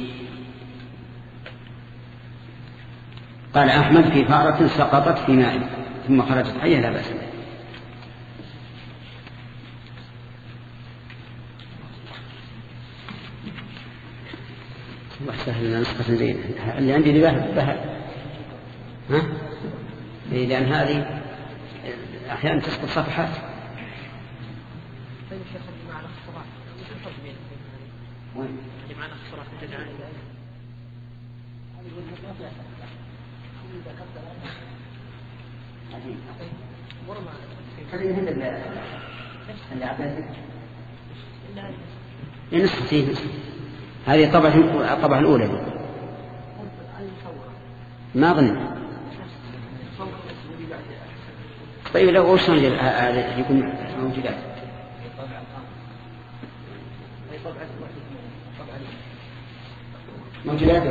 قال أحمد في فأرة سقطت في ماء ثم خرجت حيا لا بأس به. سهل نسخة اللي عندي اللي بها ها؟ لأن هذه أحيانا تسقط صفحات. طيب الشيخ اللي معنا اختصارات ايش الفرق بين وين؟ اللي معنا اختصارات تدعى هذه هند اللي عباسك نسختي هذه طبعا الطبعة الأولى ما غني. طيب لو وصل يكون موجودات موجودات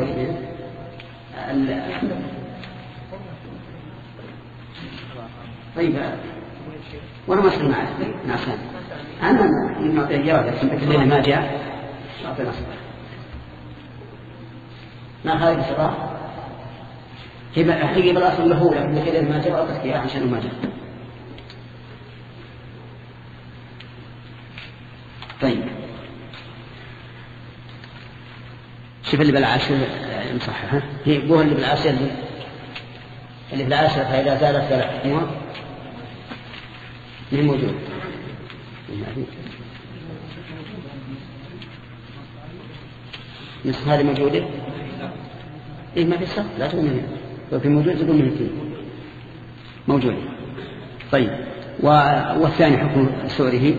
طيب وانا ما اسمع معه مع سامي انا ما اعطيه جواب لكن الليله ما جاء اعطي نصر ما هذه بصراحه هي حقيقه بالاصل له لكن كذا ما جاء اعطيك اياه عشان ما جاء. طيب شوف اللي بالعاشر مصححه هي بوها اللي بالعاشر اللي اللي بالعاشر فإذا زالت زال حكمها من موجود نسخ هذه موجودة إيه ما في الصف لا تقول منها لو في موجود تقول منها فيه موجودة. طيب والثاني حكم سؤره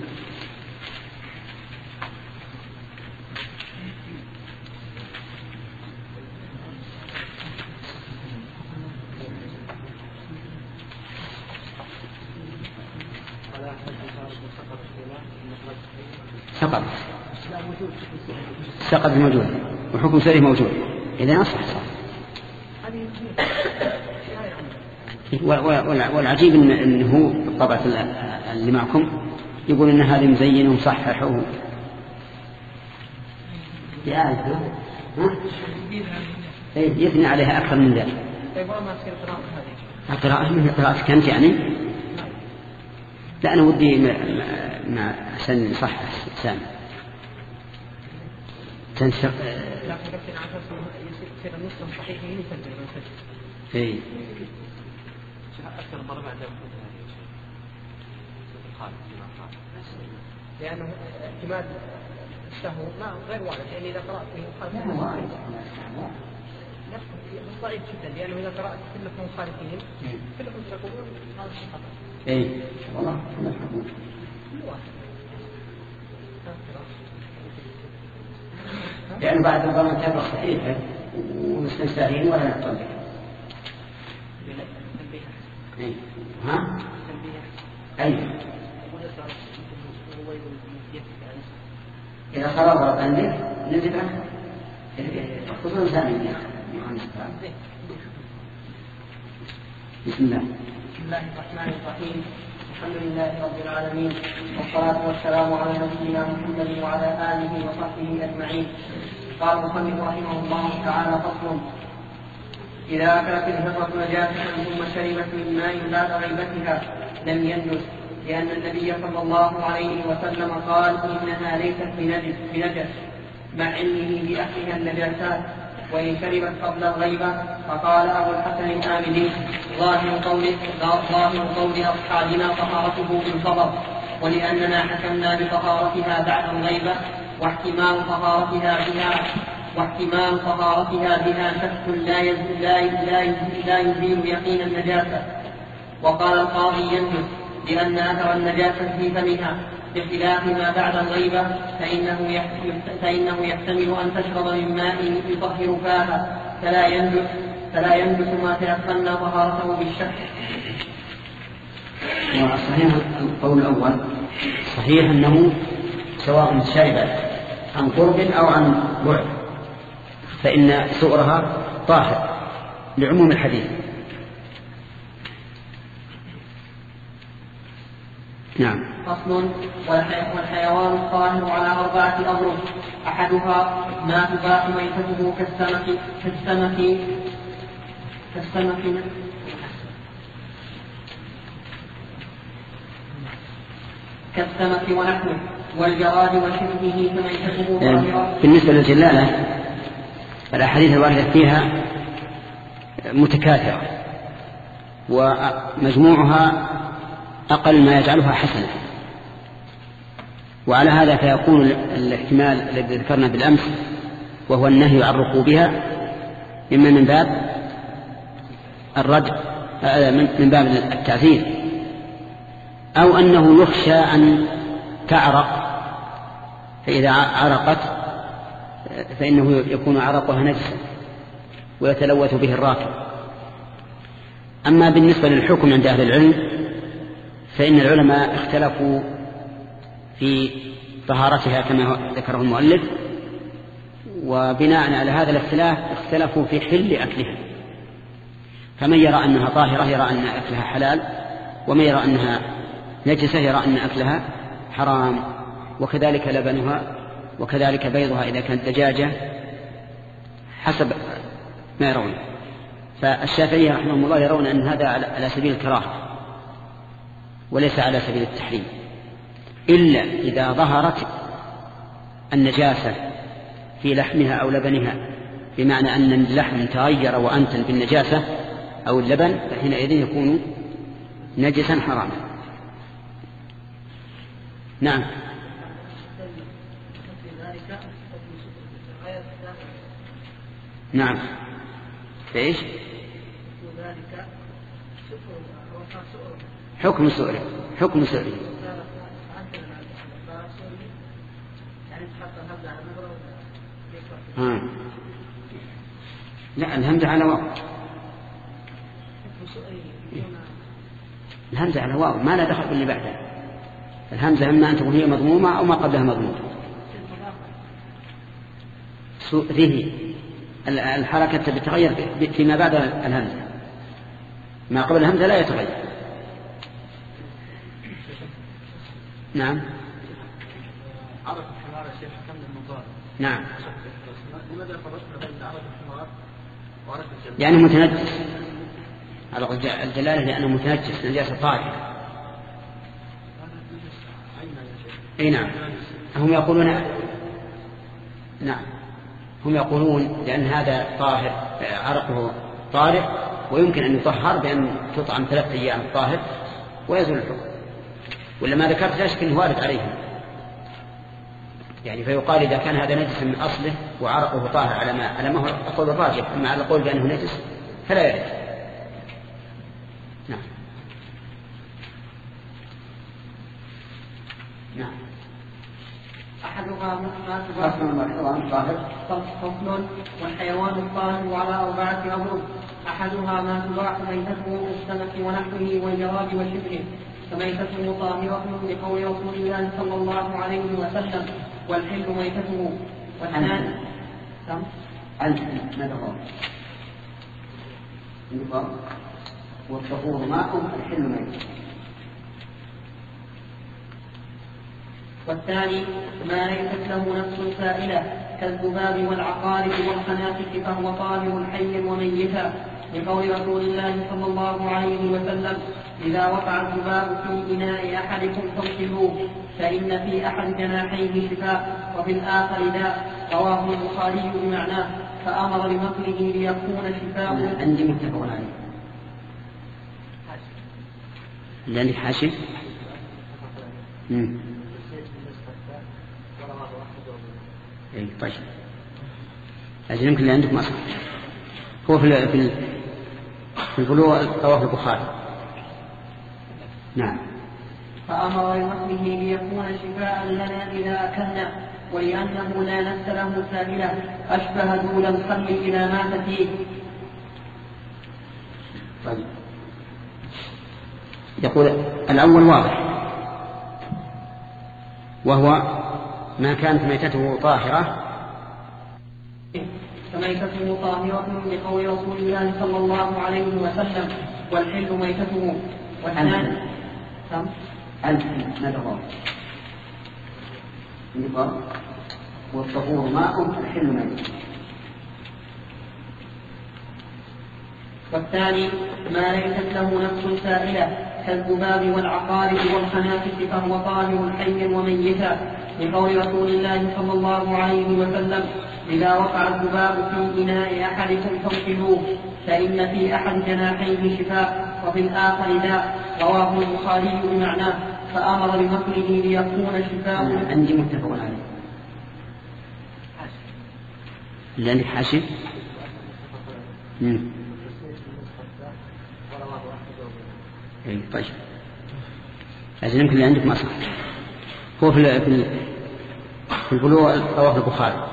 سقط سقط الموجود وحكم سؤره موجود إذا أصح والعجيب أنه الطبعة اللي معكم يقول أن هذه مزين ومصحح يا يثني عليها أكثر من ذلك. القراءة من قراءة كانت يعني لا أنا ودي مع عشان صح سامي تنسق يصير النص صحيح يسجل اي أكثر مرة بعد لأنه اعتماد السهو ما غير واضح يعني إذا قرأت فيه مخالفين ضعيف جدا لأنه إذا قرأت كلكم مخالفين كلكم تقولون هذا خطأ. اي والله لأن بعد الضمان تبقى صحيحة ومستنسارين ولا نقطع بها. ها؟ أي إذا صار ضرب عندك نزل عنه خصوصا ثاني بسم الله. بسم الله الرحمن الرحيم. الحمد لله رب العالمين والصلاة والسلام على نبينا محمد وعلى آله وصحبه أجمعين. قال المصنف رحمه الله تعالى فصل: إذا أكلت الهرة نجاسة ثم شربت من ماء بعد غيبتها لم ينجس، لأن النبي صلى الله عليه وسلم قال: إنها ليست بنجس مع علمه بأهلها النجاسات، وإن شربت قبل الغيبة فقال أبو الحسن الآمدي ظاهر قول ظاهر قول أصحابنا طهارته بالخبر، ولأننا حكمنا بطهارتها بعد الغيبة، واحتمال طهارتها بها واحتمال طهارتها بها شك لا يزيل لا لا لا يزيل يقين النجاسة. وقال القاضي ينجس لأن أثر النجاسة في فمها، بخلاف ما بعد الغيبة فإنه فإنه يحتمل أن تشرب من ماء يطهر فاها فلا ينجس فلا ينجس ما تيقن طهارته بالشك. والصحيح القول الأول صحيح أنه سواء شرب عن قرب أو عن بعد فإن سؤرها طاهر لعموم الحديث. نعم. فصل. والحيوان الطاهر على أربعة أضرب، أحدها ما تباح ميتته كالسمك كالسمك كالسمك كالسمك ونحوه، والجراد وشبهه فميتته طاهرة. بالنسبة للجلالة الأحاديث الواردة فيها متكاثرة ومجموعها أقل ما يجعلها حسنة، وعلى هذا فيكون الاحتمال الذي ذكرنا بالأمس وهو النهي عن ركوبها إما من باب الرد من باب التعزير، أو أنه يخشى أن تعرق، فإذا عرقت فإنه يكون عرقها نجسا ويتلوث به الراكب. أما بالنسبة للحكم عند أهل العلم فإن العلماء اختلفوا في طهارتها كما ذكره المؤلف، وبناء على هذا الاختلاف اختلفوا في حل أكلها، فمن يرى أنها طاهرة يرى أن أكلها حلال، ومن يرى أنها نجسة يرى أن أكلها حرام، وكذلك لبنها وكذلك بيضها إذا كانت دجاجة حسب ما يرون. فالشافعية رحمهم الله يرون أن هذا على سبيل الكراهة وليس على سبيل التحريم، إلا إذا ظهرت النجاسة في لحمها أو لبنها، بمعنى أن اللحم تغير وأنتن بالنجاسة أو اللبن، فحينئذ يكون نجسا حراما. نعم. نعم. ايش؟ حكم سؤره حكم سؤره ها. لا، الهمزة على واو، الهمزة على واو ما لا دخل باللي بعدها. الهمزة إما أن تكون هي مضمومة أو ما قبلها مضمومة. ذهي الحركة تتغير فيما بعد الهمزة، ما قبل الهمزة لا يتغير. نعم. عرف الحمار يا شيخ حكم المضارع. نعم. لماذا فرقنا بين عرف الحمار وعرف الجلالة؟ يعني متنجس على الجلالة، لأنه متنجس نجاسة طاهرة. اي نعم. هم يقولون نعم هم يقولون لأن هذا طاهر عرقه طارئ ويمكن أن يطهر بأن تطعم ثلاثة أيام طاهر ويزول الحكم، ولا ما ذكرت لا شك أنه وارد عليهم، يعني فيقال إذا كان هذا نجس من أصله وعرقه طاهر على ما على ما هو القول الراجح، أما على القول بأنه نجس فلا يرد. نعم. نعم. أحدها ما تباح فصل. والحيوان الطاهر على أربعة أضرب، أحدها ما تباح ميتته كالسمك ونحوه والجراد وشبهه، فميتته طاهرة لقول رسول الله صلى الله عليه وسلم والحل ميتته. والثاني والطهور ماء الحل ميتته. والثاني ما ليست له نفس سائلة كالذباب والعقارب والخنافس فهو طاهر الحي وميتا، لقول رسول الله صلى الله عليه وسلم إذا وقع الذباب في إناء أحدكم فاغسلوه فإن في أحد جناحيه شفاء وفي الآخر داء. رواه البخاري بمعناه. فأمر بمثله ليكون شفاء. عندي متفق عليه. لأني حاشي. امم اي طيب. لكن يمكن اللي عندكم أصلا هو في في في البلوغ رواه البخاري. نعم. فأمر بمثله ليكون شفاء لنا إذا أكلنا، ولأنه لا نفس له سائلة أشبه دول الخل إذا مات فيه. طيب. يقول الأول واضح، وهو ما كانت ميتته طاهرة فميتته طاهرة لقول رسول الله صلى الله عليه وسلم والحل ميتته. والثاني ألف نذر نذر والطهور ماء الحل ميتته. والثاني ما ليست له نفس سائلة كالذباب والعقارب والخنافس فهو طاهر حيا وميتا، لقول رسول الله صلى الله عليه وسلم إذا وقع الذباب في إناء أحدكم فاغسلوه فإن في أحد جناحيه شفاء وفي الآخر داء. رواه البخاري بمعناه. فأمر بمثله ليكون شفاء. عندي متفق عليه. لأنك حاشي. امم اي طيب. لكن يمكن اللي عندكم أصلا هو في في في البلوغ رواه البخاري.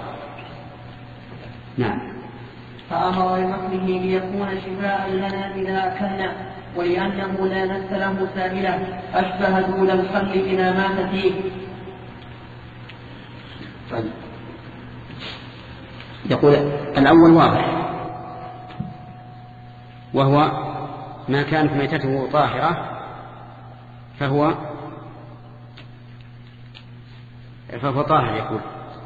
نعم. فأمر بمثله ليكون شفاء لنا إذا أكلنا، ولأنه لا نفس له سائلة أشبه دول الخل إذا مات فيه. طيب. يقول الأول واضح، وهو ما كانت ميتته طاهرة فهو فهو طاهر. يقول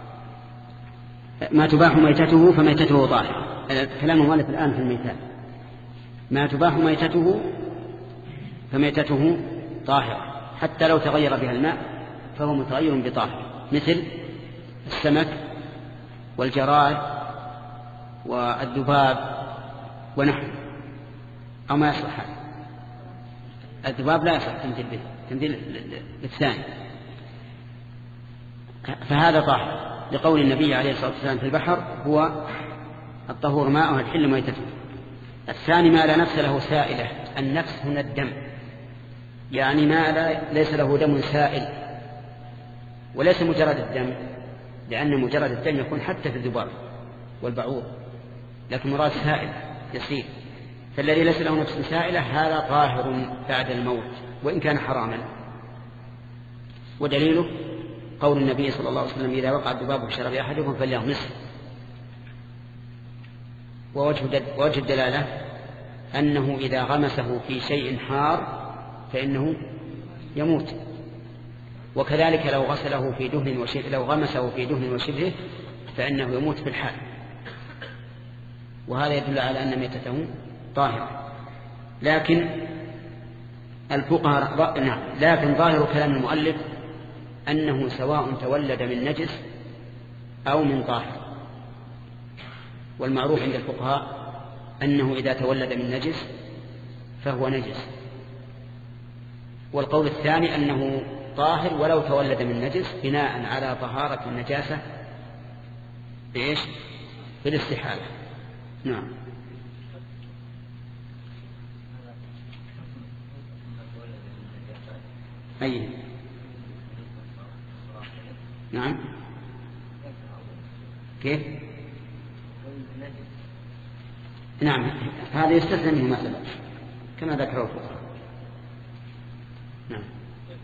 ما تباح ميتته فميتته طاهرة. كلام المؤلف الآن في الميتات ما تباح ميتته فميتته طاهرة حتى لو تغير بها الماء فهو متغير بطاهر، مثل السمك والجراد والذباب ونحن أو ما يصلح هذا. الذباب لا يصلح تمثيل به تمثيل الثاني، فهذا طاهر لقول النبي عليه الصلاة والسلام في البحر هو الطهور ماءه الحل ميتته. الثاني ما لا نفس له سائلة. النفس هنا الدم، يعني ما لا ليس له دم سائل، وليس مجرد الدم، لأن مجرد الدم يكون حتى في الذباب والبعوض، لكن مراد سائل يسير. فالذي ليس له نفس سائلة هذا طاهر بعد الموت وإن كان حراما. ودليله قول النبي صلى الله عليه وسلم إذا وقع الذباب في شراب أحدكم فليغمسه. ووجه الدلالة أنه إذا غمسه في شيء حار فإنه يموت، وكذلك لو غسله في دهن وشبه لو غمسه في دهن وشبهه فإنه يموت في الحال. وهذا يدل على أن ميتته طاهرة. لكن الفقهاء نعم لكن ظاهر كلام المؤلف أنه سواء تولد من نجس أو من طاهر، والمعروف عند الفقهاء أنه إذا تولد من نجس فهو نجس، والقول الثاني أنه طاهر ولو تولد من نجس بناء على طهارة النجاسة بإيش؟ بالاستحالة. نعم. أي نعم. كيف؟ نعم هذا يستثنى منه مثلا كما ذكره الفقهاء. نعم.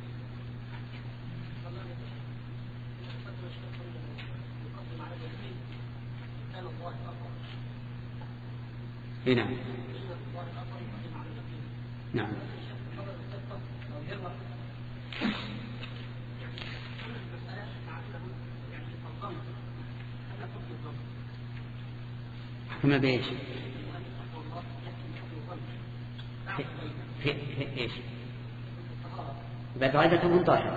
نعم. نعم. حكم بإيش؟ في في إيش؟ بعد غيبة من طاهر.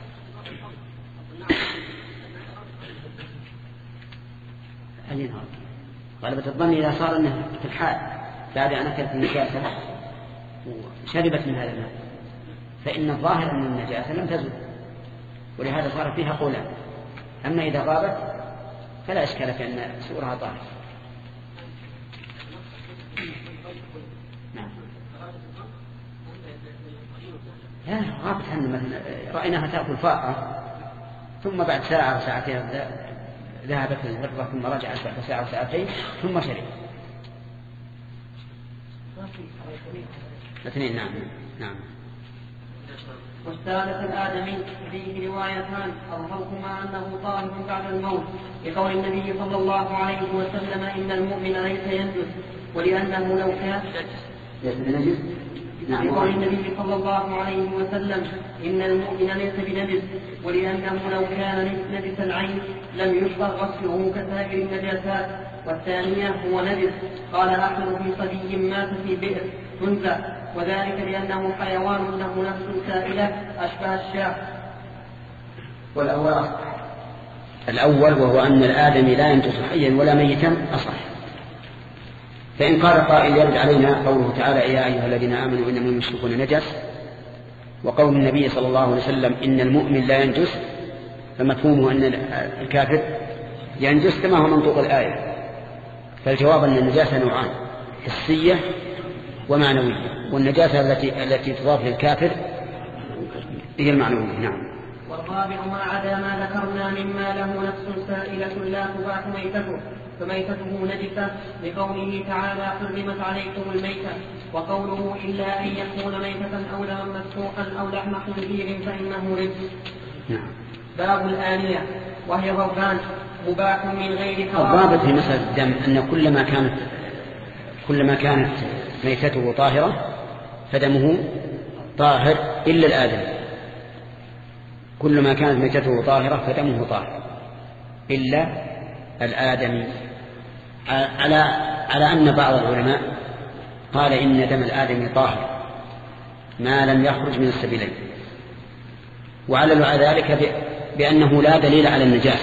أين هذا؟ غلبة الظن إذا صار أنه في الحال بعد أن أكلت النجاسة وشربت من هذا الماء، فإن الظاهر أن النجاسة لم تزل، ولهذا صار فيها قولان. أما إذا غابت فلا إشكال في أن سؤرها طاهر. نعم. لا غابت عنه، مثلا رأيناها تأكل فاءة ثم بعد ساعة وساعتين ذهبت الهرة ثم رجعت بعد ساعة وساعتين ثم شرب. اثنين. نعم نعم. والثالث الآدمي فيه روايتان أظهرهما أنه طاهر بعد الموت، لقول النبي صلى الله عليه وسلم إن المؤمن ليس ينجس، ولأنه لو كان ينجس. نعم. لقول النبي صلى الله عليه وسلم إن المؤمن ليس بنجس، ولأنه لو كان نجس العين لم يشرع غسله كسائر النجاسات. والثانية هو نجس قال أحد في صبي مات في بئر تنزع، وذلك لأنه حيوان له نفس سائلة أشبه الشاة. والأول الأول وهو أن الآدمي لا ينجس حيا ولا ميتا أصح. فإن قال قائل يرد علينا قوله تعالى يا أيها الذين آمنوا إنما المشركون نجس، وقول النبي صلى الله عليه وسلم إن المؤمن لا ينجس، فمفهومه أن الكافر ينجس كما هو منطوق الآية. فالجواب أن النجاسة نوعان، حسية ومعنوية، والنجاسة التي التي تضاف للكافر هي المعنوية. نعم. والرابع ما عدا ما ذكرنا مما له نفس سائلة لا تباح ميتته فميتته نجسة، لقوله تعالى حرمت عليكم الميتة، وقوله إلا أن يكون ميتة أو دما مسفوحا أو لحم خنزير فإنه رجس. نعم. باب الآنية وهي ضربان مباح من غير حرام. الضابط في مسألة الدم أن كلما كانت كلما كانت ميتته طاهرة فدمه طاهر إلا الآدم. كلما كانت ميتته طاهرة فدمه طاهر إلا الآدمي، على على أن بعض العلماء قال إن دم الآدمي طاهر ما لم يخرج من السبيلين، وعلل على ذلك بأنه لا دليل على النجاسة،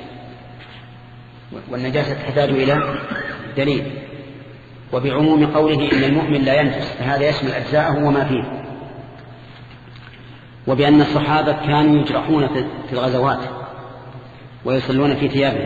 والنجاسة تحتاج إلى دليل، وبعموم قوله إن المؤمن لا ينجس فهذا يشمل أجزاءه وما فيه، وبأن الصحابة كانوا يجرحون في الغزوات ويصلون في ثيابهم،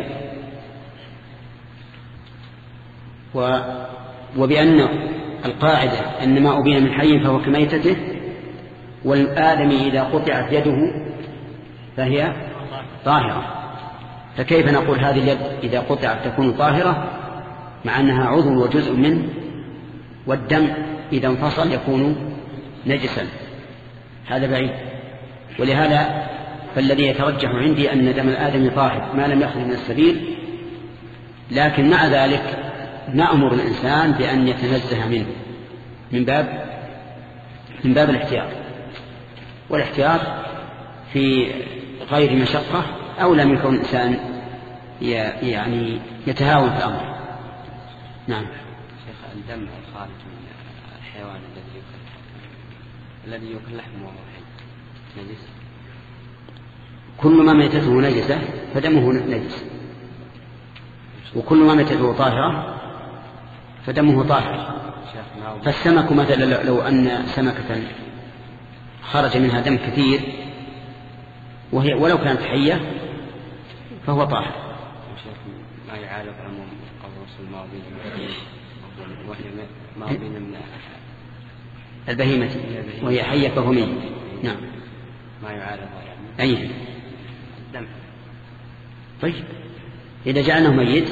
وبأن القاعدة أن ما أبين من حي فهو كميتته، والآدمي إذا قطعت يده فهي طاهرة. فكيف نقول هذه اليد إذا قطعت تكون طاهرة مع أنها عضو وجزء منه، والدم إذا انفصل يكون نجسا؟ هذا بعيد. ولهذا فالذي يترجح عندي أن دم الآدمي طاهر ما لم يخرج من السبيل، لكن مع ذلك نأمر الإنسان بأن يتنزه منه من باب من باب الاحتياط، والاحتياط في غير مشقة أو لم يكن الإنسان يعني يتهاون في الأمر. نعم. شيخ الدم الخارج من الحيوان الذي يؤكل الذي يؤكل لحمه وهو حي نجس؟ كل ما ميتته نجسة فدمه نجس، وكل ما ميتته طاهرة فدمه طاهر. فالسمك مثلا لو أن سمكة خرج منها دم كثير وهي ولو كانت حية فهو طاهر. ما يعالج عموم الرسول ما بين وهي ما بين من البهيمة وهي حية فهو ميت. نعم. ما يعالج أي دم. طيب إذا جعلناه ميت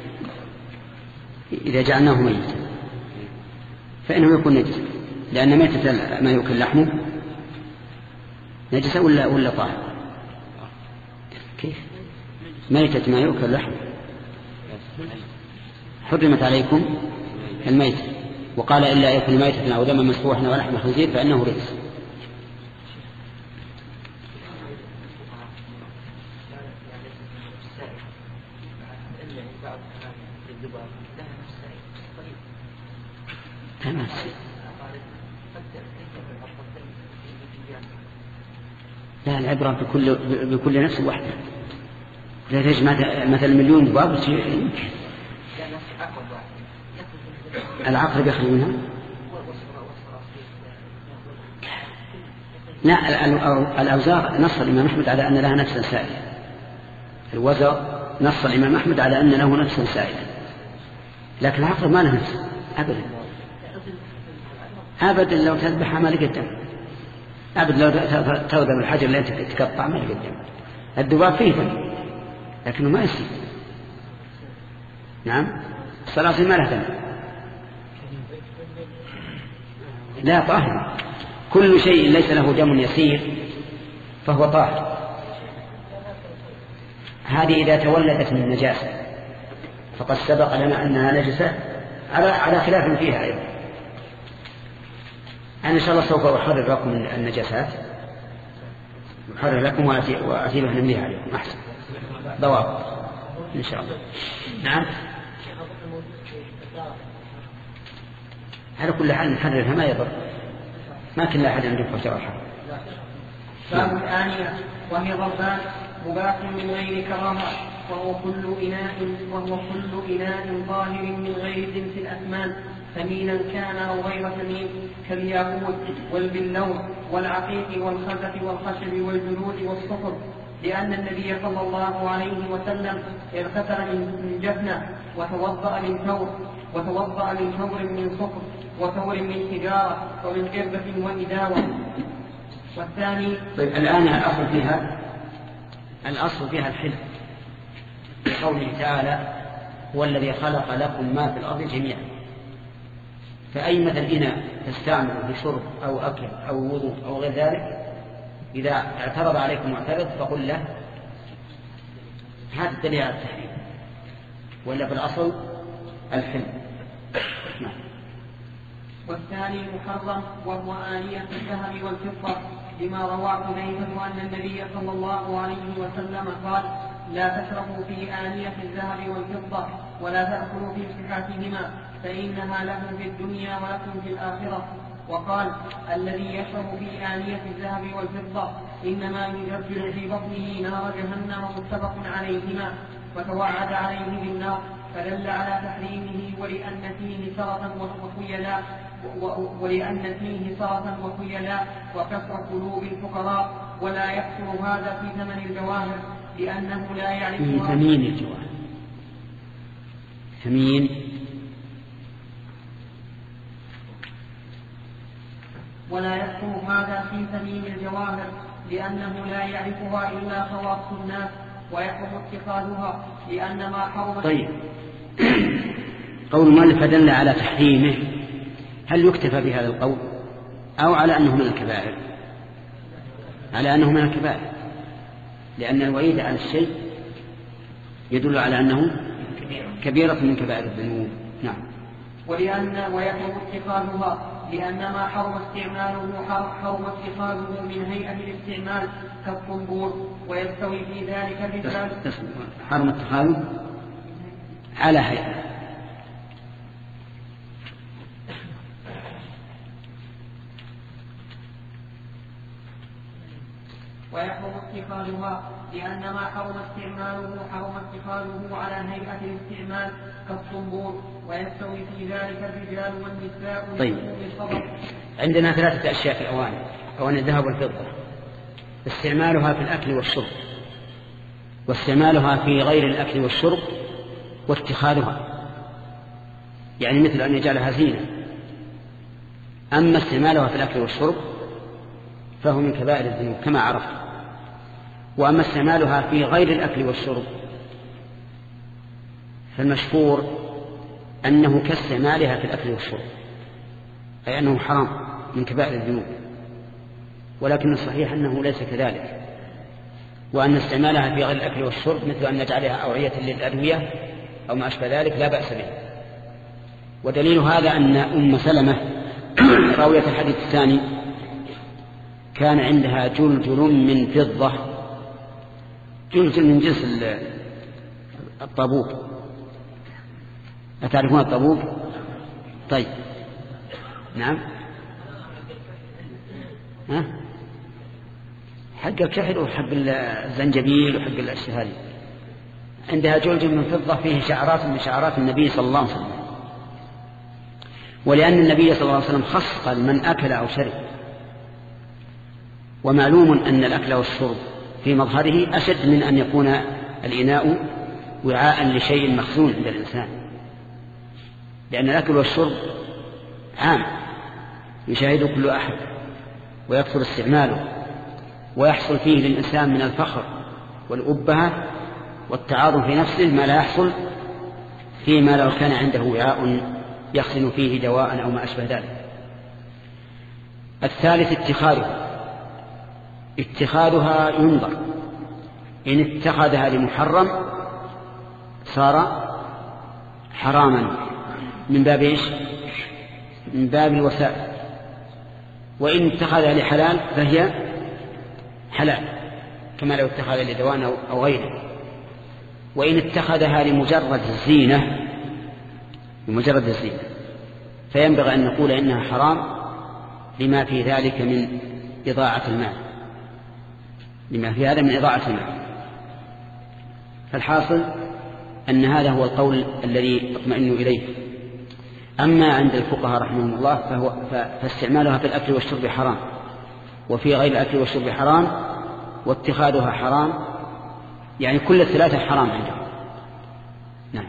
إذا جعلناه ميت فإنه يكون نجس، لأن ميتة ما يؤكل لحمه نجسة ولا ولا طاهر؟ كيف ميتة ما يؤكل لحمه؟ حرمت عليكم الميتة، وقال إلا يأكل ميتة أو دما مسفوحا ولحم خنزير فإنه رجس. لا، العبرة بكل بكل نفس واحدة. لا تجمع مثل مليون ذباب يمكن. العقرب يخرج منها؟ لا، الأوزار نص الإمام أحمد على أن لها نفسا سائلة. الوزر نص الإمام أحمد على أن له نفسا سائلة، لكن العقرب ما له نفس أبدا أبدا. لو تذبحها ما لقى الدم أبدا، لو تغدم الحجر اللي تقطع ما لقى الدم. الذباب فيه دم لكنه ما يصير. نعم، الصلاصل ما لها دم. لا، طاهر. كل شيء ليس له دم يسير فهو طاهر. هذه إذا تولدت من النجاسة فقد سبق لنا أنها نجسة على على خلاف فيها أيضا. أنا إن شاء الله سوف أحرر لكم النجاسات، أحرر لكم وأتي به نمليها عليكم أحسن ضوابط إن شاء الله. نعم، على كل حال نحررها ما يضر، ما كل أحد عنده فترة. باب الآنية وهي ضربان مباح من غير كراهة، وهو كل إناء وهو كل إناء ظاهر من غير جنس الأثمان، ثمينا كان أو غير ثمين، كالياقوت والبلور والعقيق والخزف والخشب والجلود والصفر، لأن النبي صلى الله عليه وسلم اغتسل من جفنة وتوضأ من ثور وتوضأ من ثور من صفر وثور من حجارة ومن قربة وإداوة. والثاني طيب الآن الأصل فيها الأصل فيها الحل، بقوله تعالى هو الذي خلق لكم ما في الأرض جميعا. فأي مثل إناء تستعمل بشرب أو أكل أو وضوء أو غير ذلك إذا اعترض عليكم معترض فقل له هذا الدليل على التحريم، ولا في الأصل الحل. والثاني محرم وهو آنية الذهب والفضة، لما روى حذيفة أن النبي صلى الله عليه وسلم قال لا تشربوا في آنية الذهب والفضة ولا تأكلوا في صحاتهما فإنها لكم في الدنيا ولكم في الآخرة. وقال الذي يشرب في آنية الذهب والفضة إنما يجرجر في بطنه نار جهنم، متفق عليهما، وتوعد عليه بالنار، فدل على تحريمه ولأن فيه سرة وخيلاء ولأن فيه سرة وخيلاء وكسر قلوب الفقراء، ولا يحصل هذا في ثمن الجواهر لأنه لا يعرف في ثمين الجواهر. ثمين ولا يحصل هذا في ثمين الجواهر لأنه لا يعرفها إلا خواص الناس، ويحرم اتخاذها لأن ما حرم. طيب قول المؤلف فدل على تحريمه، هل يكتفى بهذا القول أو على أنه من الكبائر؟ على أنه من الكبائر، لأن الوعيد على الشيء يدل على أنه كبيرة من كبائر الذنوب. نعم. ولأن ويحرم اتخاذها لأن ما حرم استعماله حرم اتخاذه من هيئة الاستعمال كالطنبور، ويستوي في ذلك الرجال. حرم اتخاذه على هيئة. ويحرم اتخاذها لأن ما حرم استعماله حرم اتخاذه على هيئة الاستعمال كالطنبور، ويستوي في ذلك الرجال والنساء. طيب عندنا ثلاثة أشياء في الأواني، أواني الذهب والفضة، استعمالها في الأكل والشرب، واستعمالها في غير الأكل والشرب، واتخاذها يعني مثل أن يجعلها زينة. أما استعمالها في الأكل والشرب فهو من كبائر الذنوب كما عرفت، وأما استعمالها في غير الأكل والشرب فالمشهور أنه كاستعمالها في الأكل والشرب، أي أنه حرام من كبائر الذنوب، ولكن الصحيح أنه ليس كذلك، وأن استعمالها في غير الأكل والشرب مثل أن نجعلها أوعية للأدوية أو ما أشبه ذلك لا بأس به. ودليل هذا أن أم سلمة راوية الحديث الثاني كان عندها جلجل من فضة، جلجل من جنس الطابوق، أتعرفون الطابوق؟ طيب نعم، ها حق الكحل وحق الزنجبيل وحق الأشياء هذه. عندها جلجل من فضة فيه شعرات من شعرات النبي صلى الله عليه وسلم. ولأن النبي صلى الله عليه وسلم خص من أكل أو شرب، ومعلوم أن الأكل والشرب في مظهره أشد من أن يكون الإناء وعاء لشيء مخزون عند الإنسان، لأن الأكل والشرب عام يشاهده كل أحد ويكثر استعماله، ويحصل فيه للإنسان من الفخر والأبهة والتعاظم في نفسه ما لا يحصل فيما لو كان عنده وعاء يخزن فيه دواء أو ما أشبه ذلك. الثالث اتخاذها اتخاذها ينظر، إن اتخذها لمحرم صار حراما من باب إيش؟ من باب الوسائل، وإن اتخذها لحلال فهي حلال كما لو اتخذ لدواء أو غيره. وإن اتخذها لمجرد الزينة لمجرد الزينة فينبغي أن نقول إنها حرام لما في ذلك من إضاعة المال لما في هذا من إضاعة المال. فالحاصل أن هذا هو القول الذي اطمئن إليه. أما عند الفقهاء رحمهم الله فهو فاستعمالها في الأكل والشرب حرام، وفي غير الأكل والشرب حرام، واتخاذها حرام، يعني كل الثلاثة حرام عندهم. نعم.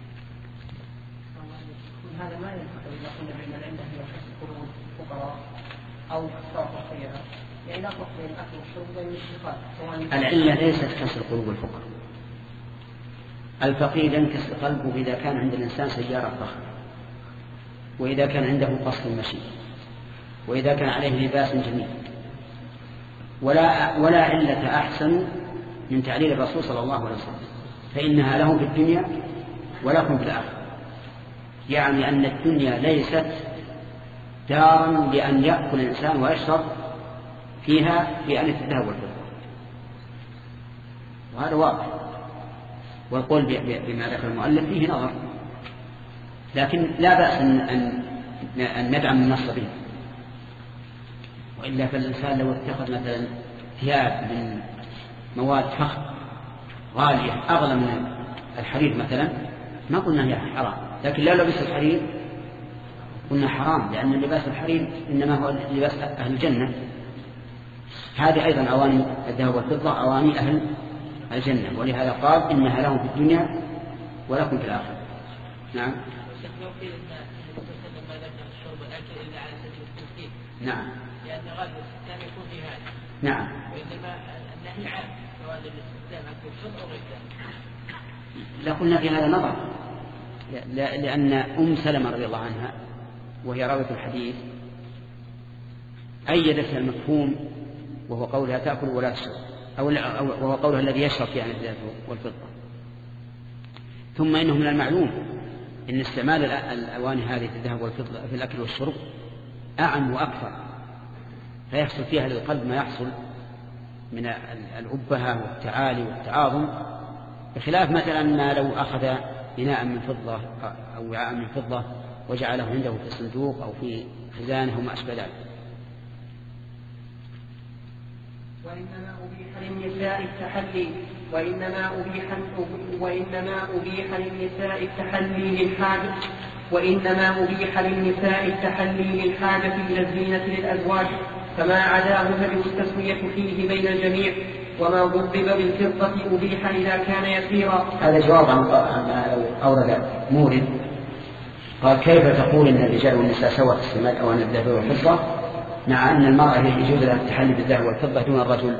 هذا ما ينفع إذا كنا بين العلة هي حسب قلوب الفقراء أو الصرف الخيرة، يعني لا فرق بين الأكل والشرب وبين الاتخاذ. العلة ليست كسر قلوب الفقراء. الفقير ينكسر قلبه إذا كان عند الإنسان سيارة فخمة، وإذا كان عنده قصر المشي، وإذا كان عليه لباس جميل. ولا ولا علة أحسن من تعليل الرسول صلى الله عليه وسلم، فإنها لهم في الدنيا ولكم في الآخرة. يعني أن الدنيا ليست دارا لأن يأكل الإنسان ويشرب فيها بأنة الذهب والفضة، وهذا واضح. والقول بما ذكر المؤلف فيه نظر، لكن لا بأس أن ندعم النص به. وإلا فالإنسان لو اتخذ مثلا ثياب من مواد فخم غالية أغلى من الحرير مثلا ما قلنا هي حرام، لكن لا لبس الحرير قلنا حرام، لأن لباس الحرير إنما هو لباس أهل الجنة. هذه أيضا أواني الذهب والفضة أواني أهل الجنة، ولهذا قال إنها لهم في الدنيا ولكم في الآخرة. نعم. نعم. لأن غالب الاستخدام يكون في هذا. نعم. وإنما النهي عام سواء للاستخدام أكل الشرب أو غير ذلك. لا قلنا في هذا نظر، لأن أم سلمة رضي الله عنها وهي راوية الحديث أيدت المفهوم وهو قولها تأكل ولا تشرب، أو وهو قولها الذي يشرب في الذهب والفضة. ثم إنه من المعلوم أن استعمال الأواني هذه في الذهب والفضة في الأكل والشرب أعم وأكثر، فيحصل فيها للقلب ما يحصل من الأبهة والتعالي والتعاظم، بخلاف مثلا ما لو أخذ إناء من فضة أو وعاء من فضة وجعله عنده في صندوق أو في خزانة وما أشبه ذلك. وإنما أبيح للنساء التحلي وإنما أبيح وإنما أبيح للنساء التحلي للحاجة وإنما أبيح للنساء التحلي للحاجة إلى الزينة للأزواج، فما عداه فله التسوية فيه بين الجميع، وما ضرب بالفضة أبيح إذا كان يسيرا. هذا جواب عن ما لو أورد مورد قال كيف تقول إن الرجال والنساء سوى في استعمال أواني الذهب والفضة مع أن المرأة يجوز لها التحلي بالذهب والفضة دون الرجل؟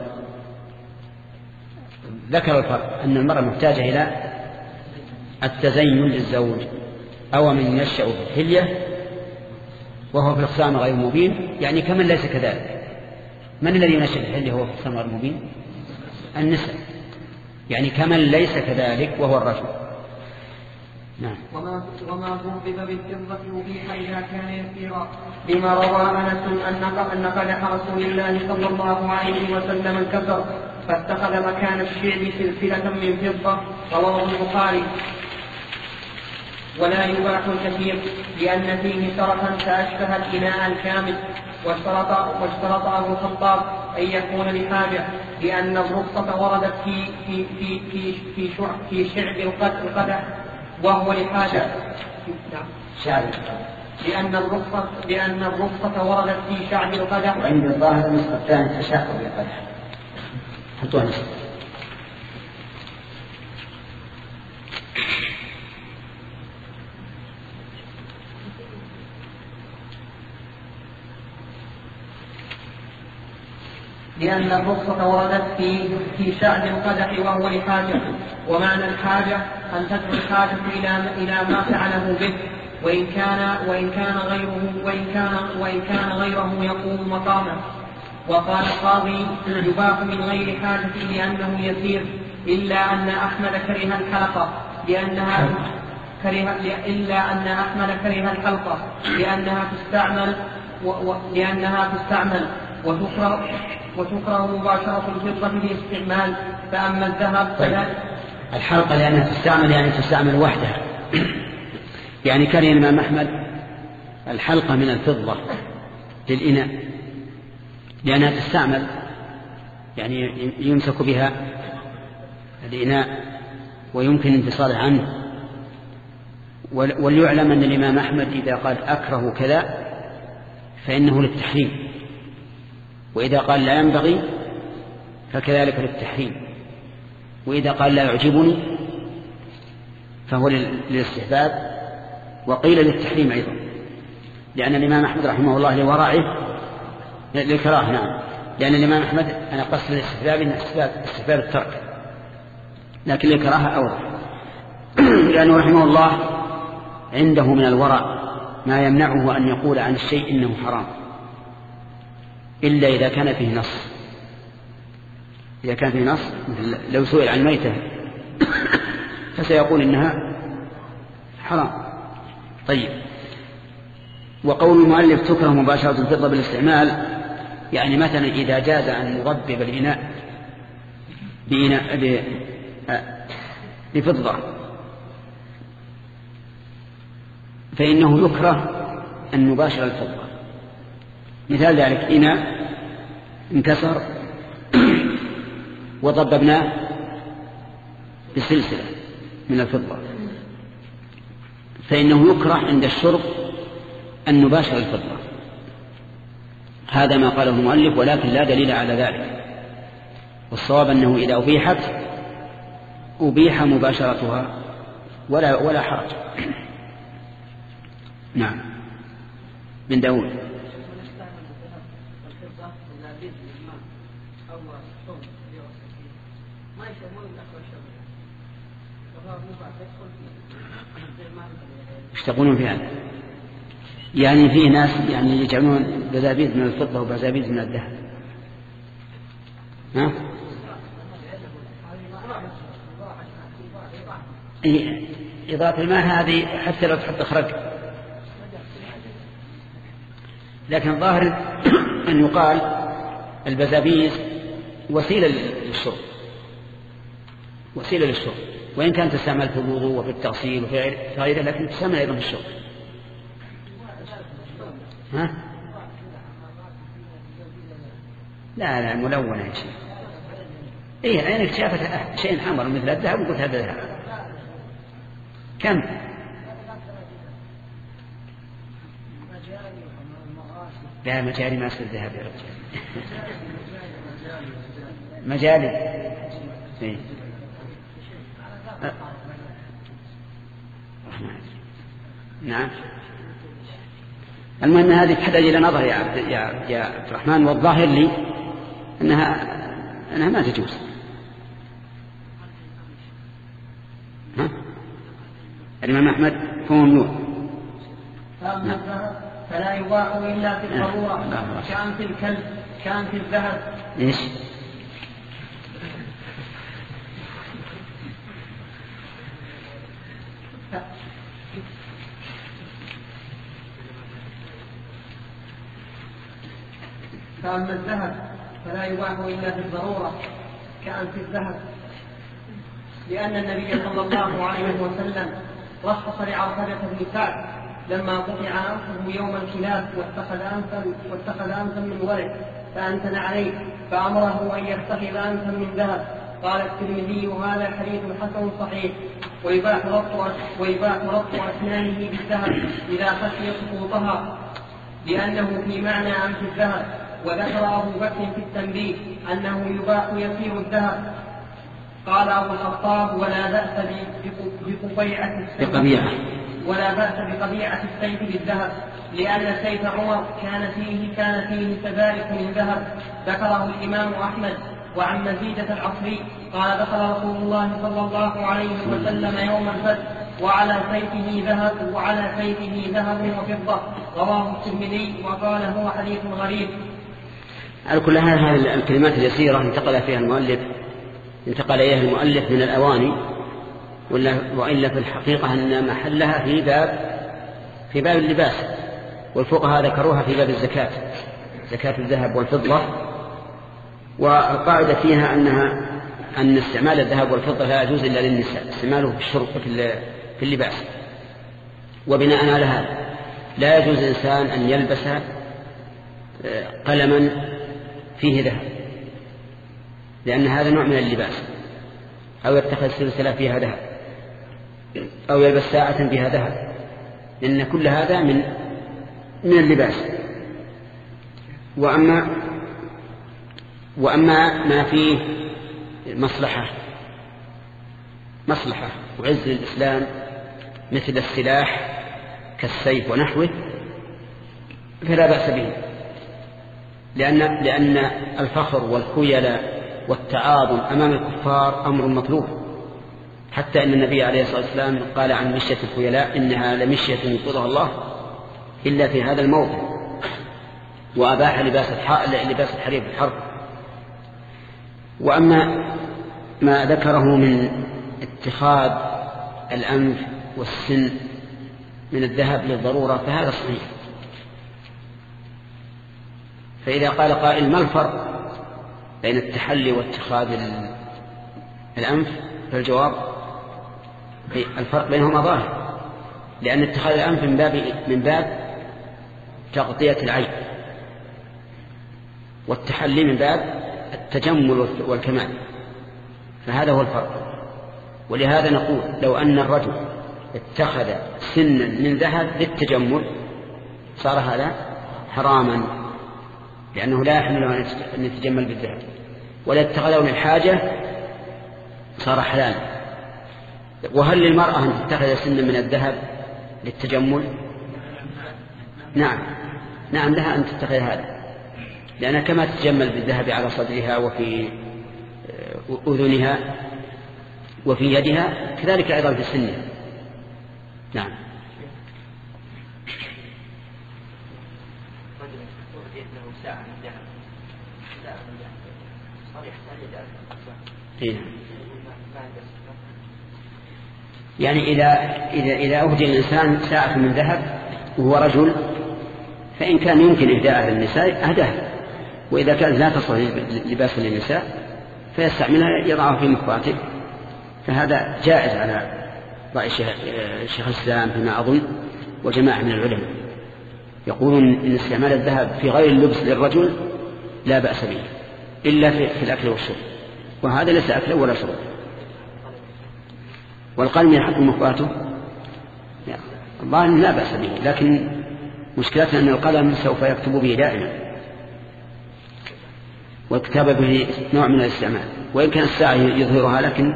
ذكر الفرق أن المرأة محتاجة إلى التزين للزوج، أو من ينشأ في الحلية وهو في الخصام غير مبين، يعني كمن ليس كذلك. من الذي ينشأ في الحلية وهو في الخصام غير مبين؟ النساء، يعني كمن ليس كذلك وهو الرجل. نعم. وما وما ضرب بالفضة أبيح إذا كان يسيرا، لما روى أنس أن قدح رسول الله صلى الله عليه وسلم انكسر فاتخذ مكان الشعب سلسلة من فضة، رواه البخاري. ولا يباح الكثير لأن فيه سرفا فأشبه الإناء الكامل، واشترط واشترط أبو الخطاب أن يكون لحاجة، لأن الرخصة وردت في في في في في شعب في شعب القدح وهو لحاجة. شعب لأن الرخصة لأن الرخصة وردت في شعب القدح. وعند الظاهر النسخة الثانية تشاء بالقدح. حطوها نسخة. لأن الرخصة وردت في في شأن القدح وهو لحاجة، ومعنى الحاجة أن تدعو الحاجة إلى إلى ما فعله به، وإن كان وإن كان غيره وإن كان وإن كان غيره يقوم مقامه. وقال القاضي: يباح من غير حاجة لأنه يسير، إلا أن أحمد كره الحلقة لأنها كره إلا أن أحمد كره الحلقة لأنها تستعمل و... لأنها تستعمل وتكره وتكره مباشرة الفضة بالاستعمال. فأما الذهب فلا. الحلقة لأنها تستعمل يعني تستعمل وحدها. يعني كره الإمام أحمد الحلقة من الفضة للإناء لأنها تستعمل، يعني يمسك بها الإناء ويمكن انفصاله عنه. وليعلم أن الإمام أحمد إذا قال أكره كذا فإنه للتحريم، وإذا قال لا ينبغي فكذلك للتحريم، وإذا قال لا يعجبني فهو للاستحباب، وقيل للتحريم أيضا، لأن الإمام أحمد رحمه الله لورعه للكراهة. نعم، لأن الإمام أحمد أنا قصد الاستحباب إن استحباب الترك، لكن للكراهة أوضح، لأنه رحمه الله عنده من الورع ما يمنعه أن يقول عن الشيء إنه حرام إلا إذا كان فيه نص. إذا كان فيه نص لو سئل عن ميتة فسيقول إنها حرام. طيب، وقول المؤلف تكره مباشرة الفضة بالاستعمال، يعني مثلا إذا جاز أن نضبب الإناء بإناء بفضة فإنه يكره أن نباشر الفضة. مثال ذلك إناء انكسر وضببناه بسلسلة من الفضة فإنه يكره عند الشرب أن نباشر الفضة. هذا ما قاله المؤلف، ولكن لا دليل على ذلك، والصواب أنه إذا أبيحت أبيح مباشرتها ولا ولا حرج. نعم. من داود. ايش تقولون في هذا؟ يعني في ناس يعني يجعلون بزابيز من الفضة وبزابيز من الذهب. ها؟ إيه، إضافة الماء هذه حتى لو تحط خرق، لكن ظاهر أن يقال البزابيز وسيلة للشرب، وسيلة للشرب، وإن كانت تستعمل في الوضوء وفي التغسيل وفي غيره، لكن تستعمل أيضا في الشرب. ها؟ لا لا ملونة يا شيخ. إيه، عينك شافت شيء حمر مثل الذهب وقلت هذا ذهب. كم؟ لا مجاري ما أصير ذهب يا رجال. مجالي. إيه. أه. نعم. المهم هذه تحتاج إلى نظر يا عبد يا يا عبد الرحمن، والظاهر لي أنها أنها ما تجوز. ها؟ الإمام أحمد هو ممنوع. فلا يباح إلا في الضرورة، كان في الكلب، كان في الذهب. إيش؟ فأما الذهب فلا يباح إلا في الضرورة كأن في الذهب، لأن النبي صلى الله عليه وسلم رخص لعرفجة بن سعد لما قطع أنفه يوم الخلاف واتخذ أنفا واتخذ أنفا من ورق فأنتن عليه، فأمره أن يتخذ أنفا من ذهب. قال الترمذي هذا حديث حسن صحيح. ويباح ربط ويباح ربط أسنانه بالذهب إذا خشي سقوطها لأنه في معنى أنف الذهب. وذكر أبو بكر في التنبيه أنه يباح يسير الذهب. قال أبو الخطاب ولا بأس بقبيعة السيف ولا بأس بقبيعة السيف بالذهب لأن سيف عمر كان فيه كان فيه كذلك من ذهب. ذكره الإمام أحمد. وعن مزيدة العصري قال دخل رسول الله صلى الله عليه وسلم يوم الفتح وعلى سيفه ذهب وعلى سيفه ذهب وفضة. رواه الترمذي وقال هو حديث غريب. على كل حال هذه الكلمات اليسيرة انتقل فيها المؤلف انتقل إليها المؤلف من الأواني وإلا في الحقيقة أن محلها في باب في باب اللباس، والفقهاء ذكروها في باب الزكاة، زكاة الذهب والفضة. والقاعدة فيها أنها أن استعمال الذهب والفضة لا يجوز إلا للنساء استعماله في الشرب في اللباس. وبناء على هذا لا يجوز الإنسان أن يلبس قلما فيه ذهب لأن هذا نوع من اللباس، أو يتخذ سلسلة فيها ذهب، أو يلبس ساعة فيها ذهب، لأن كل هذا من من اللباس. وأما وأما ما فيه مصلحة مصلحة وعز للإسلام مثل السلاح كالسيف ونحوه فلا بأس به، لأن لأن الفخر والخيلاء والتعاظم أمام الكفار أمر مطلوب، حتى أن النبي عليه الصلاة والسلام قال عن مشية الخيلاء إنها لمشية ينقضها الله إلا في هذا الموضع، وأباح لباس لباس الحرير في الحرب. وأما ما ذكره من اتخاذ الأنف والسن من الذهب للضرورة فهذا صحيح. فإذا قال قائل ما الفرق بين التحلي واتخاذ الأنف فالجواب الفرق بينهما ظاهر، لأن اتخاذ الأنف من باب من باب تغطية العين، والتحلي من باب التجمل والكمال، فهذا هو الفرق. ولهذا نقول لو أن الرجل اتخذ سنا من ذهب للتجمل صار هذا حراما، لأنه لا يحمل أن يتجمل بالذهب، ولا اتخذه للحاجة صار حلالا. وهل للمرأة أن تتخذ سنا من الذهب للتجمل؟ نعم نعم لها أن تتخذ هذا، لأنها كما تتجمل بالذهب على صدرها وفي أذنها وفي يدها كذلك أيضا في سنها. نعم. يعني إذا إذا إذا أهدي الإنسان ساعة من ذهب وهو رجل فإن كان يمكن إهداءها للنساء أهداها، وإذا كان لا تصلح لباس للنساء فيستعملها يضعها في مخاطب، فهذا جائز على رأي شيخ الإسلام فيما أظن وجماعة من العلماء يقولون إن استعمال الذهب في غير اللبس للرجل لا بأس به إلا في الأكل والشرب، وهذا ليس أكل ولا شرب. والقلم يحط مخاطه الظاهر لا بأس به، لكن مشكلتنا أن القلم سوف يكتب به دائما، والكتابة به نوع من الاستعمال، وإن كان الساعة يظهرها لكن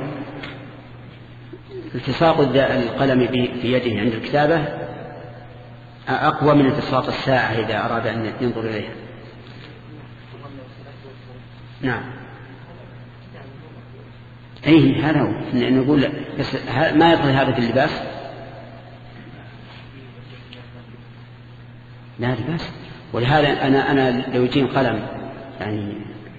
التصاق القلم في يده عند الكتابة أقوى من التصاق الساعة إذا أراد أن ينظر إليها. نعم أيه هذا هو نقول بس ما يدخل هذا في اللباس، لا لباس. ولهذا أنا أنا لو يجين قلم يعني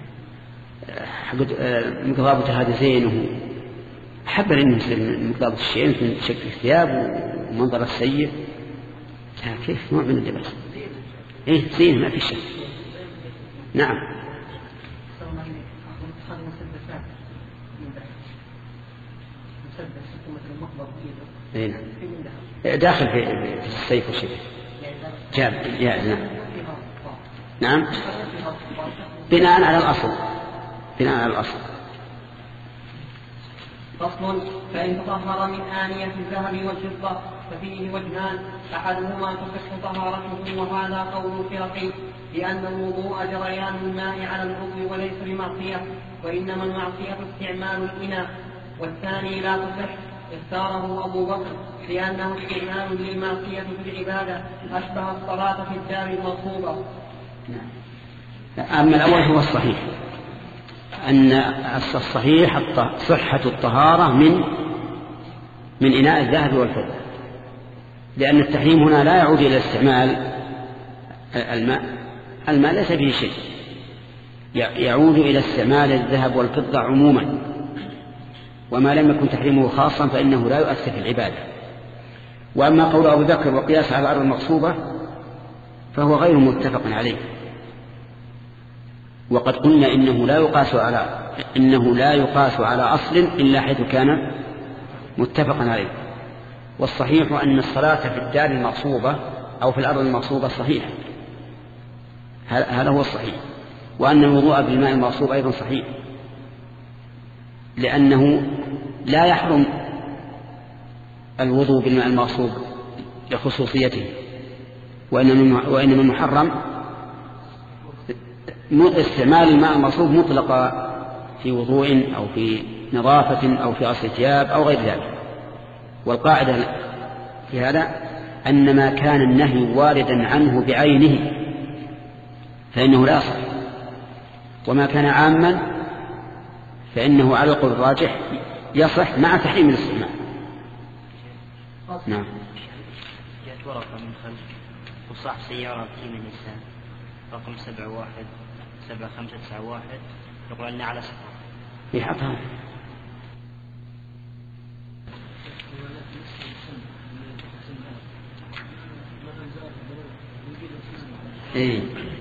مقضابته هذا زين أحب أن يصير مقضابة الشيء من شكل الثياب ومنظر السيء، كيف نوع من اللباس إيه زين ما في شيء. نعم داخل في السيف والشيء جاب جائز. نعم نعم بناء على الأصل بناء على الأصل. فصل. فإن تطهر من آنية الذهب والفضة ففيه وجهان، أحدهما تصح طهارته وهذا قول الفرقي لأن الوضوء جريان الماء على العضو وليس بمعصية، وإنما المعصية استعمال الإناء. والثاني لا تصح، اختاره أبو بكر لأنه استعمال للمعصية في العبادة أشبه الصلاة في الدار المصوبة. أما الأول هو الصحيح، أن الصحيح صحة الطهارة من من إناء الذهب والفضة، لأن التحريم هنا لا يعود إلى استعمال الماء، الماء ليس فيه شيء، يعود إلى استعمال الذهب والفضة عموما، وما لم يكن تحريمه خاصا فإنه لا يؤثر في العبادة. وأما قول أبو بكر وقياس على الأرض المغصوبة فهو غير متفق عليه، وقد قلنا إنه لا يقاس على إنه لا يقاس على أصل إلا حيث كان متفقا عليه. والصحيح أن الصلاة في الدار المغصوبة أو في الأرض المغصوبة صحيح، هذا هو الصحيح. وأن الوضوء بالماء المغصوب أيضا صحيح، لأنه لا يحرم الوضوء بالماء المغصوب لخصوصيته، وإنما المحرم استعمال الماء المغصوب مطلقا في وضوء أو في نظافة أو في غسل ثياب أو غير ذلك. والقاعدة في هذا أن ما كان النهي واردا عنه بعينه فإنه لا يصح، وما كان عاما فإنه على القول الراجح يصح مع تحريم الاستعمال. نعم. جاءت ورقة من خلف وصاحب سيارة في من الإنسان رقم سبعة واحد سبعة خمسة تسعة واحد يقول أن على سفر يحطها. إيه.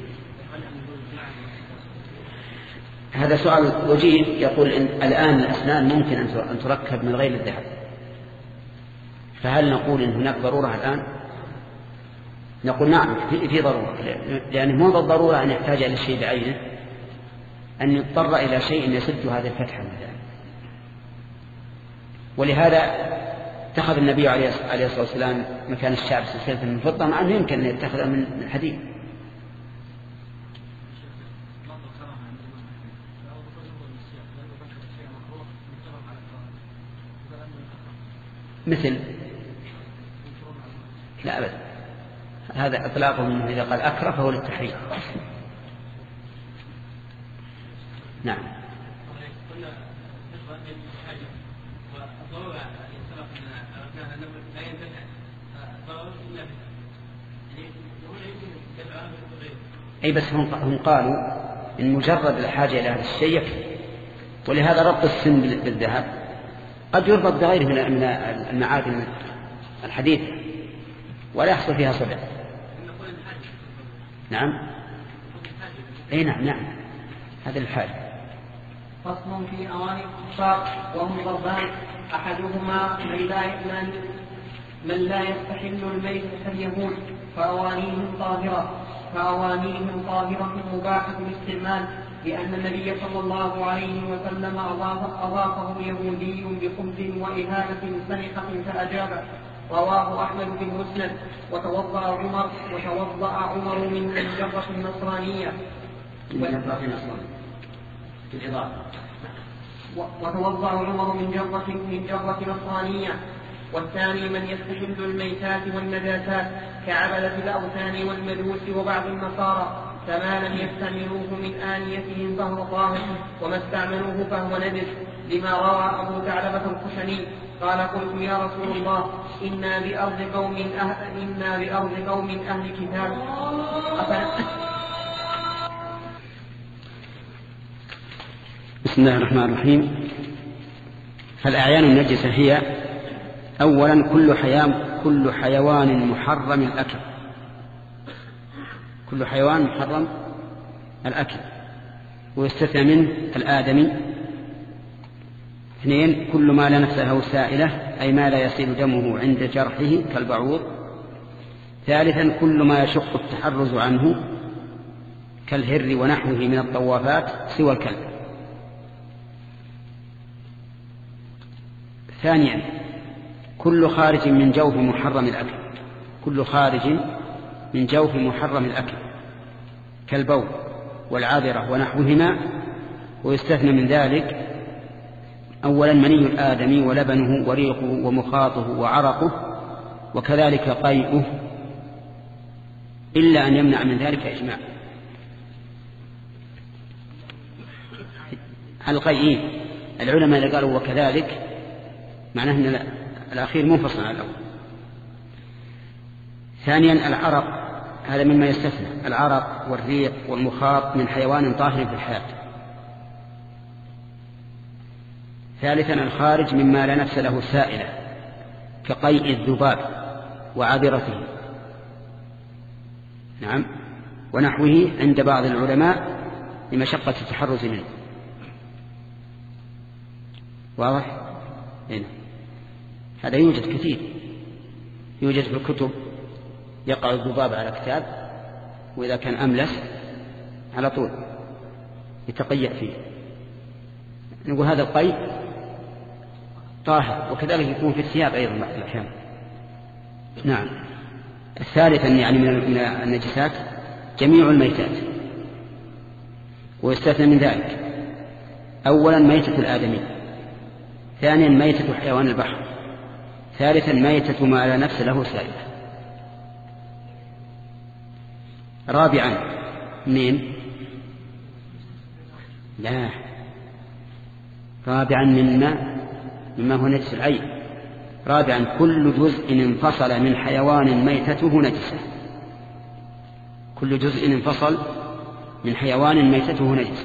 هذا سؤال وجيه. يقول إن الآن الأسنان ممكن أن تركب من غير الذهب، فهل نقول إن هناك ضرورة الآن؟ نقول نعم في ضرورة، لأنه مو بالضرورة أن يحتاج إلى الشيء بعينه، أن يضطر إلى شيء يسد هذه الفتحة مثلا. ولهذا اتخذ النبي عليه الصلاة والسلام مكان الشعب سلسلة من فضة، مع أنه يمكن أن يتخذها من الحديد. مثل لا أبدا، هذا إطلاقه منه إذا قال أكره فهو للتحريم. نعم. أي بس هم قالوا إن مجرد الحاجة إلى هذا الشيء يكفي، ولهذا ربط السن بالذهب قد يربط بغيره من المعادن الحديثة ولا يحصل فيها صدع. نعم. أي نعم نعم هذا الحاجة. فصل في أواني الكفار وهم ضربان، أحدهما من لا من لا يستحل الميت كاليهود فأوانيهم طاهرة فأوانيهم طاهرة مباحة الاستعمال، لأن النبي صلى الله عليه وسلم أضافه يهودي بخبز وإهانة سنحة فأجاب. رواه أحمد في المسند. وتوضأ عمر وتوضأ عمر من الجرة النصرانية وتوضأ عمر من جرة من جرة نصرانية. والثاني من يستحل الميتات والنجاسات كعبدة الأوثان والمجوس وبعض النصارى، فما لم يستعملوه من آنيتهم فهو طاهر، وما استعملوه فهو نجس، لما روى أبو ثعلبة الخشني قال قلت يا رسول الله إنا بأرض قوم أهل, إنا بأرض قوم أهل كتاب. بسم الله الرحمن الرحيم. فالأعيان النجسة هي أولا كل حيوان كل حيوان محرم الأكل كل حيوان محرم الأكل ويستثنى منه الآدمي. اثنين كل ما لا نفس له سائلة أي ما لا يسيل دمه عند جرحه كالبعوض. ثالثا كل ما يشق التحرز عنه كالهر ونحوه من الطوافات سوى الكلب. ثانيا كل خارج من جوف محرم الأكل، كل خارج من جوف محرم الأكل كالبول والعاذرة ونحوهما، ويستثنى من ذلك أولا مني الآدمي ولبنه وريقه ومخاطه وعرقه وكذلك قيئه، إلا أن يمنع من ذلك إجماع. القيئين العلماء اللي قالوا وكذلك معناه أن الأخير منفصل عن الأول. ثانيا العرق، هذا مما يستثنى، العرق والريق والمخاط من حيوان طاهر في الحياة. ثالثا الخارج مما لا نفس له سائلة كقيء الذباب وعذرته، نعم، ونحوه عند بعض العلماء لمشقة التحرز منه. واضح؟ هنا هذا يوجد كثير، يوجد في الكتب يقع الذباب على كتاب وإذا كان أملس على طول يتقيأ فيه، نقول هذا القيء طاهر، وكذلك يكون في الثياب أيضا بعض الأحيان. نعم. الثالثا يعني من النجسات جميع الميتات، ويستثنى من ذلك أولا ميتة الآدمي، ثانيا ميتة حيوان البحر، ثالثا ميتة ما لا نفس له سائلة. رابعا من لا رابعا مما مما هو نجس العين. رابعا كل جزء انفصل من حيوان ميتته نجسة، كل جزء انفصل من حيوان ميتته نجسة.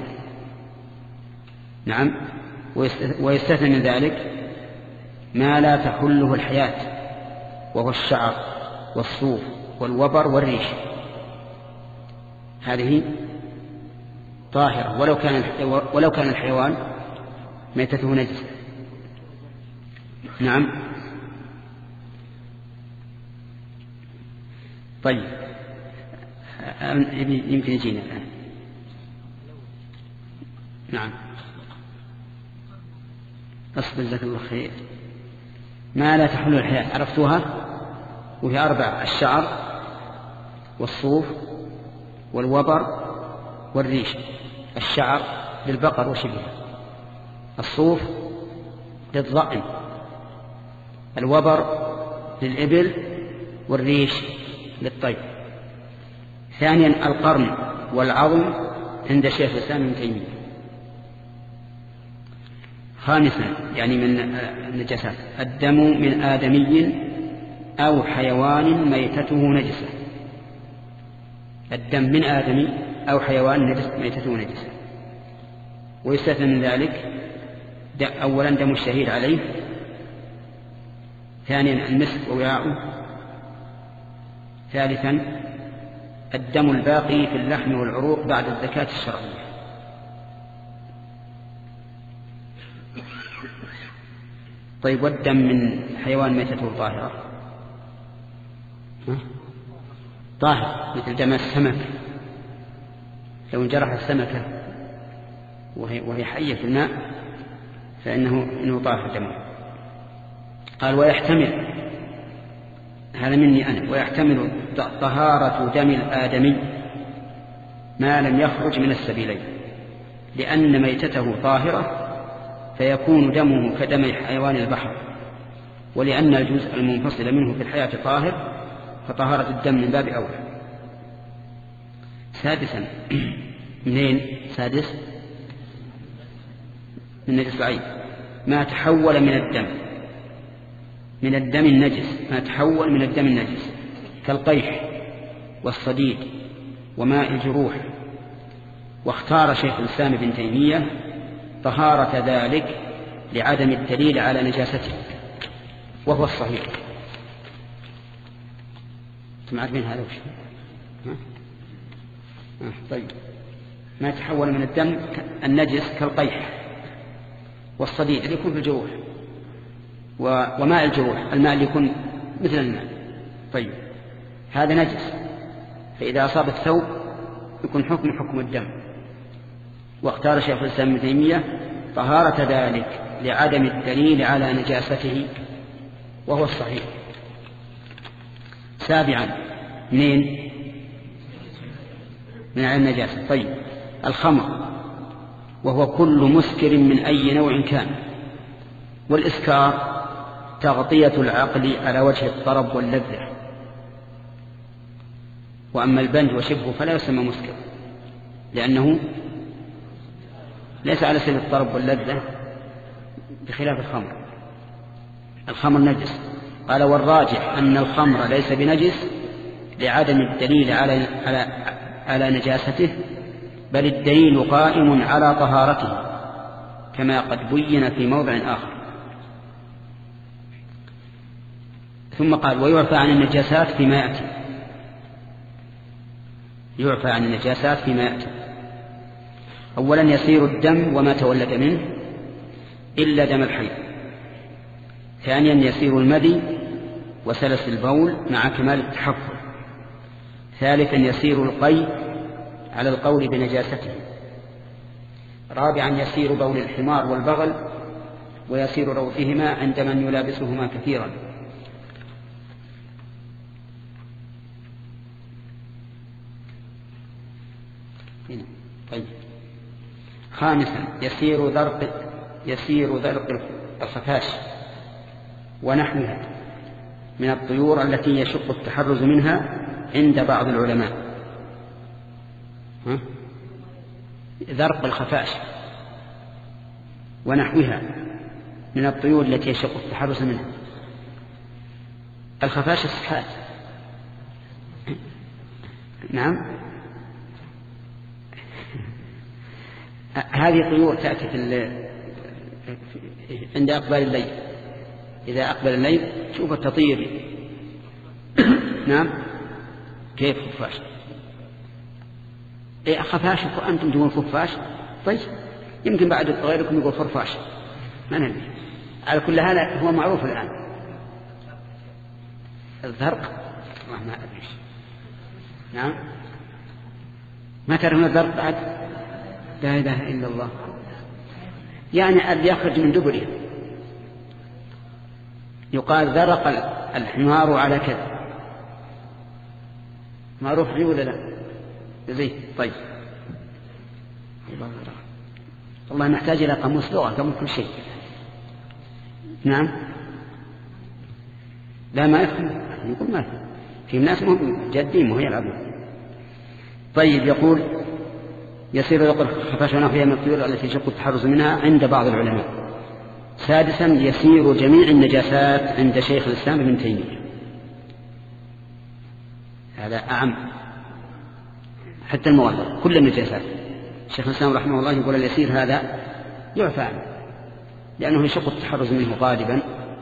نعم. ويستثنى من ذلك ما لا تحله الحياة وهو الشعر والصوف والوبر والريش، هذه طاهرة ولو كان ولو كان الحيوان ميتته نجسة. نعم. طيب يمكن يجينا الآن. نعم. أصبر جزاك الله خير. ما لا تحل الحياة عرفتوها، وهي أربعة: الشعر والصوف والوبر والريش. الشعر للبقر وشبهه، الصوف للضأن، الوبر للإبل، والريش للطير. ثانيا القرن والعظم عند شيخ الإسلام ابن تيمية. خامسا يعني من النجاسات الدم من آدمي أو حيوان ميتته نجسة، الدم من آدمي أو حيوان ميتته نجسة. ويستثنى من ذلك أولا دم الشهيد عليه، ثانيا المسك ووعاؤه، ثالثا الدم الباقي في اللحم والعروق بعد الزكاة الشرعية. طيب والدم من حيوان ميتته طاهرة؟ طاهر، مثل دم السمك، لو انجرح السمكة وهي, وهي حية في الماء فإنه إنه طاهر دمه. قال ويحتمل، هذا مني أنا، ويحتمل طهارة دم الآدمي ما لم يخرج من السبيلين، لأن ميتته طاهرة فيكون دمه كدم حيوان البحر، ولأن الجزء المنفصل منه في الحياة طاهر فطهارة الدم من باب أولى. سادسا منين سادس من نجس العين ما تحول من الدم من الدم النجس ما تحول من الدم النجس كالقيح والصديد وماء الجروح. واختار شيخ الإسلام ابن تيمية طهارة ذلك لعدم الدليل على نجاسته، وهو الصحيح. انتم عارفين هذا وش؟ طيب ما تحول من الدم النجس كالقيح والصديد اللي يكون في الجروح، وماء الجروح الماء اللي يكون مثل الماء. طيب هذا نجس، فإذا أصاب الثوب يكون حكم حكم الدم. واختار شيخ الإسلام ابن تيمية طهارة ذلك لعدم الدليل على نجاسته وهو الصحيح. سابعا منين؟ من علم النجاسة. طيب الخمر وهو كل مسكر من أي نوع كان. والإسكار تغطية العقل على وجه الطرب واللذة. وأما البنج وشبهه فلا يسمى مسكر لأنه ليس على سبيل الطرب واللذة بخلاف الخمر. الخمر نجس. قال والراجح أن الخمر ليس بنجس لعدم الدليل على, على, على نجاسته، بل الدليل قائم على طهارته كما قد بين في موضع آخر. ثم قال ويعفى عن النجاسات فيما يأتي. يعفى عن النجاسات فيما يأتي. أولا يسير الدم وما تولد منه إلا دم الحيض. ثانيا يسير المذي وسلس البول مع كمال التحفظ. ثالثا يسير القي على القول بنجاسته. رابعا يسير بول الحمار والبغل ويسير روثهما عند من يلابسهما كثيرا. طيب. خامسا يسير ذرق يسير ذرق الخفاش ونحوها من الطيور التي يشق التحرز منها عند بعض العلماء. ها؟ ذرق الخفاش ونحوها من الطيور التي يشق التحرز منها. الخفاش السحات. نعم هذه طيور تأتي في عند أقبال الليل. إذا أقبل الليل شوف التطير. نعم كيف خفاش؟ إيه خفاش أنتم تقولون خفاش؟ طيب يمكن بعد غيركم يقول فرفاش ما ندري. على كل هذا هو معروف الآن. الذرق ما أدري. نعم ما تعرفون الذرق بعد؟ لا إله إلا الله. يعني اللي يخرج من دبره يقال ذرق الحمار على كذا. معروف لي ولا لا؟ زي طيب والله نحتاج إلى قاموس لغة قبل كل شيء. نعم لا ما يفهم يقول ما يفهم. في ناس مهم جادين وهي يلعبون. طيب يقول يصير ذرق الخفاش ونحوها من الطيور التي يشق التحرز منها عند بعض العلماء. سادسا يسير جميع النجاسات عند شيخ الإسلام ابن تيمية. هذا أعم حتى الموضع كل النجاسات. شيخ الإسلام رحمه الله يقول اليسير هذا يعفى عنه لأنه يشق التحرز منه غالبا.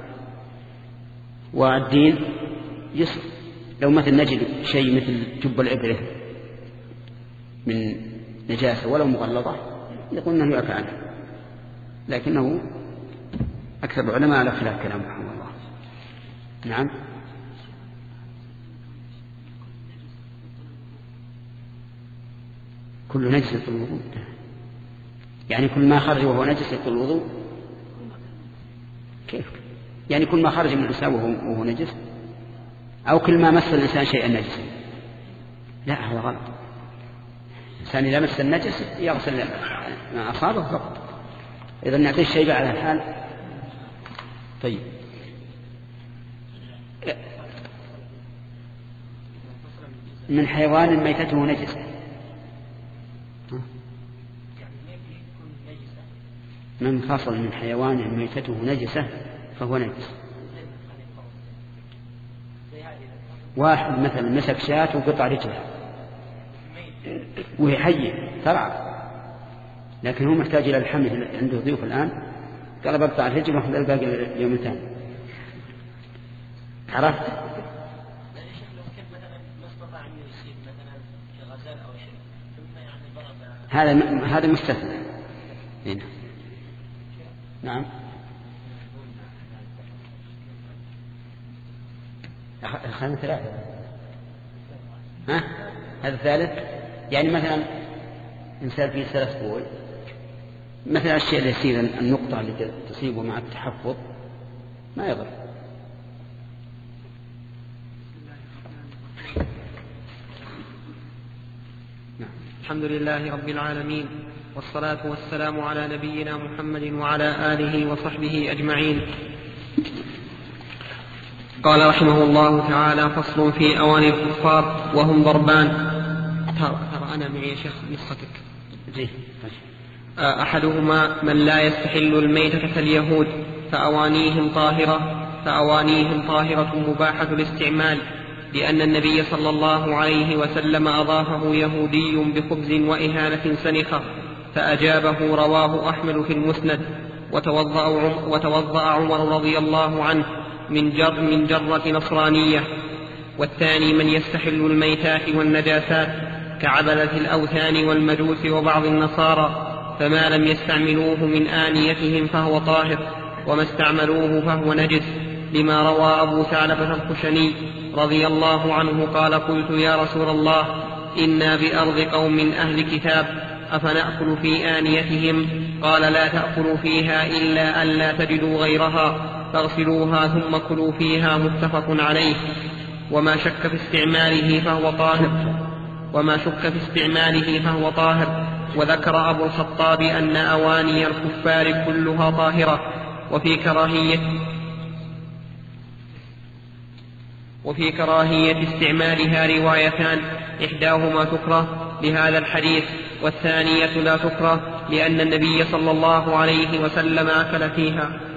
والدين يسر. لو مثل نجد شيء مثل جب العبرة من نجاسة ولو مغلظة يقول أنه يعفى عنه، لكنه أكثر العلماء على خلاف كلام رحمه الله. نعم كل نجس يبطل الوضوء. يعني كل ما خرج وهو نجس يبطل الوضوء. كيف؟ يعني كل ما خرج من الإنسان وهو, وهو نجس، أو كل ما مس الإنسان شيئا نجسا. لا هذا غلط. الإنسان إذا مس النجس يغسل ما أصابه فقط. إذا نعطيه الشيء على الحال. طيب من حيوان ميتته نجسة. من فصل من حيوان ميتته نجسة فهو نجس. واحد مثلا مسك شاة وقطع رجلها وهي حية ترعى، لكن هو محتاج إلى الحمل عنده ضيوف الآن، قال بقطع الرجل وأخذ الباقي اليوم الثاني. عرفت؟ هذا هذا مستثنى. هنا. نعم أخذنا ثلاثة. ها هذا الثالث. يعني مثلا إنسان فيه ثلاث بول مثل الشيء اليسير النقطة التي تصيبه مع التحفظ ما يضر. الحمد لله رب العالمين، والصلاة والسلام على نبينا محمد وعلى آله وصحبه أجمعين. قال رحمه الله تعالى: فصل في أواني الكفار وهم ضربان. ترى أنا معي يا شيخ نسختك. أحدهما من لا يستحل الميتة كاليهود فأوانيهم طاهرة فأوانيهم طاهرة مباحة الاستعمال، لأن النبي صلى الله عليه وسلم أضافه يهودي بخبز وإهانة سنخة فأجابه، رواه أحمد في المسند. وتوضأ, وتوضأ عمر رضي الله عنه من, جر من جرة نصرانية. والثاني من يستحل الميتات والنجاسات كعبدة الأوثان والمجوس وبعض النصارى، فما لم يستعملوه من آنيتهم فهو طاهر، وما استعملوه فهو نجس، لما روى أبو ثعلبة الخشني رضي الله عنه قال: قلت يا رسول الله، إنا بأرض قوم أهل كتاب، أفنأكل في آنيتهم؟ قال: لا تأكلوا فيها إلا أن لا تجدوا غيرها، فاغسلوها ثم كلوا فيها، متفق عليه. وما شك في استعماله فهو طاهر وما شك في استعماله فهو طاهر. وذكر أبو الخطاب أن أواني الكفار كلها طاهرة. وفي كراهية وفي كراهية استعمالها روايتان، إحداهما تكره لهذا الحديث، والثانية لا تكره لأن النبي صلى الله عليه وسلم أكل فيها.